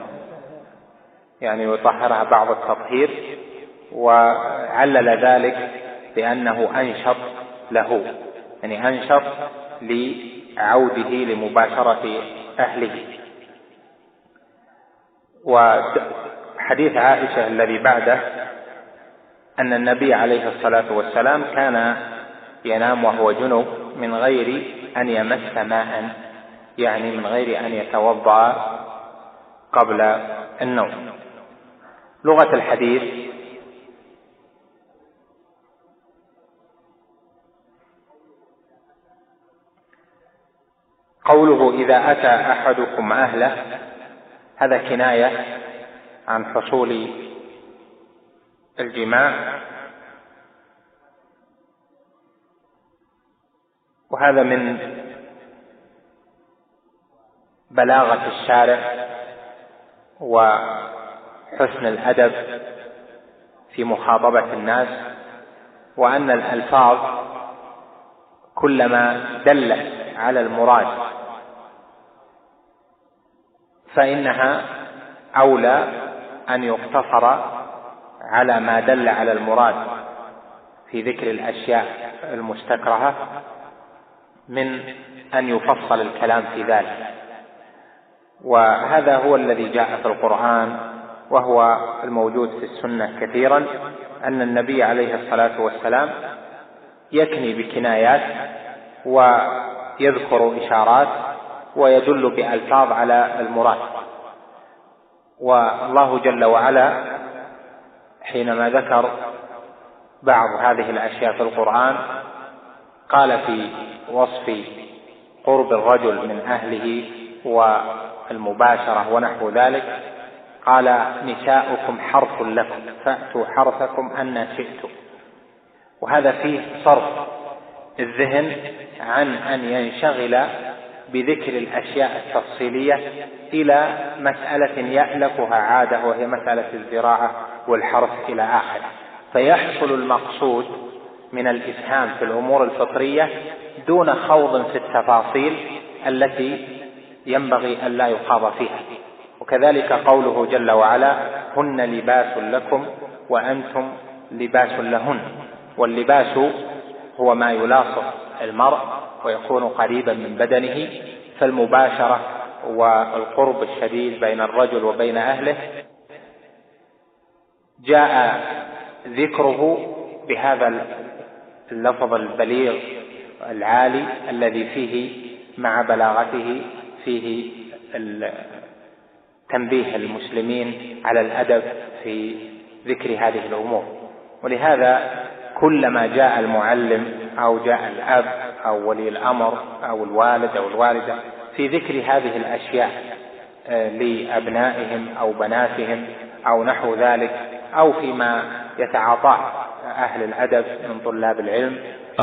يعني يطهرها بعض التطهير، وعلل ذلك بأنه أنشط له، يعني أنشط لعوده لمباشرة أهله. وحديث عائشة الذي بعده أن النبي عليه الصلاة والسلام كان ينام وهو جنب من غير أن يمس ماء، يعني من غير أن يتوضأ قبل النوم. لغة الحديث: قوله إذا أتى أحدكم أهله هذا كناية عن حصول الجماع، وهذا من بلاغة الشارع وحسن الأدب في مخاطبة الناس، وأن الألفاظ كلما دلت على المراد فإنها أولى أن يقتصر على ما دل على المراد في ذكر الأشياء المستكرهة من أن يفصل الكلام في ذلك. وهذا هو الذي جاء في القرآن وهو الموجود في السنة كثيرا، أن النبي عليه الصلاة والسلام يكني بكنايات ويذكر إشارات ويدل بألفاظ على المراد. والله جل وعلا حينما ذكر بعض هذه الأشياء في القرآن قال في وصف قرب الرجل من أهله والمباشرة ونحو ذلك، قال: نساؤكم حرث لكم فأتوا حرثكم أن شئتم. وهذا فيه صرف الذهن عن أن ينشغل بذكر الأشياء التفصيلية إلى مسألة يألفها عادة، وهي مسألة الزراعة والحرث إلى آخره، فيحصل المقصود من الإسهام في الأمور الفطرية دون خوض في التفاصيل التي ينبغي أن لا يخاض فيها. وكذلك قوله جل وعلا: هن لباس لكم وأنتم لباس لهن. واللباس هو ما يلاصق المرء ويكون قريبا من بدنه، فالمباشرة والقرب الشديد بين الرجل وبين أهله جاء ذكره بهذا اللفظ البليغ العالي الذي فيه مع بلاغته فيه تنبيه المسلمين على الأدب في ذكر هذه الأمور. ولهذا كلما جاء المعلم أو جاء الأب أو ولي الأمر أو الوالد أو الوالدة في ذكر هذه الأشياء لأبنائهم أو بناتهم أو نحو ذلك، أو فيما يتعاطاه أهل الأدب من طلاب العلم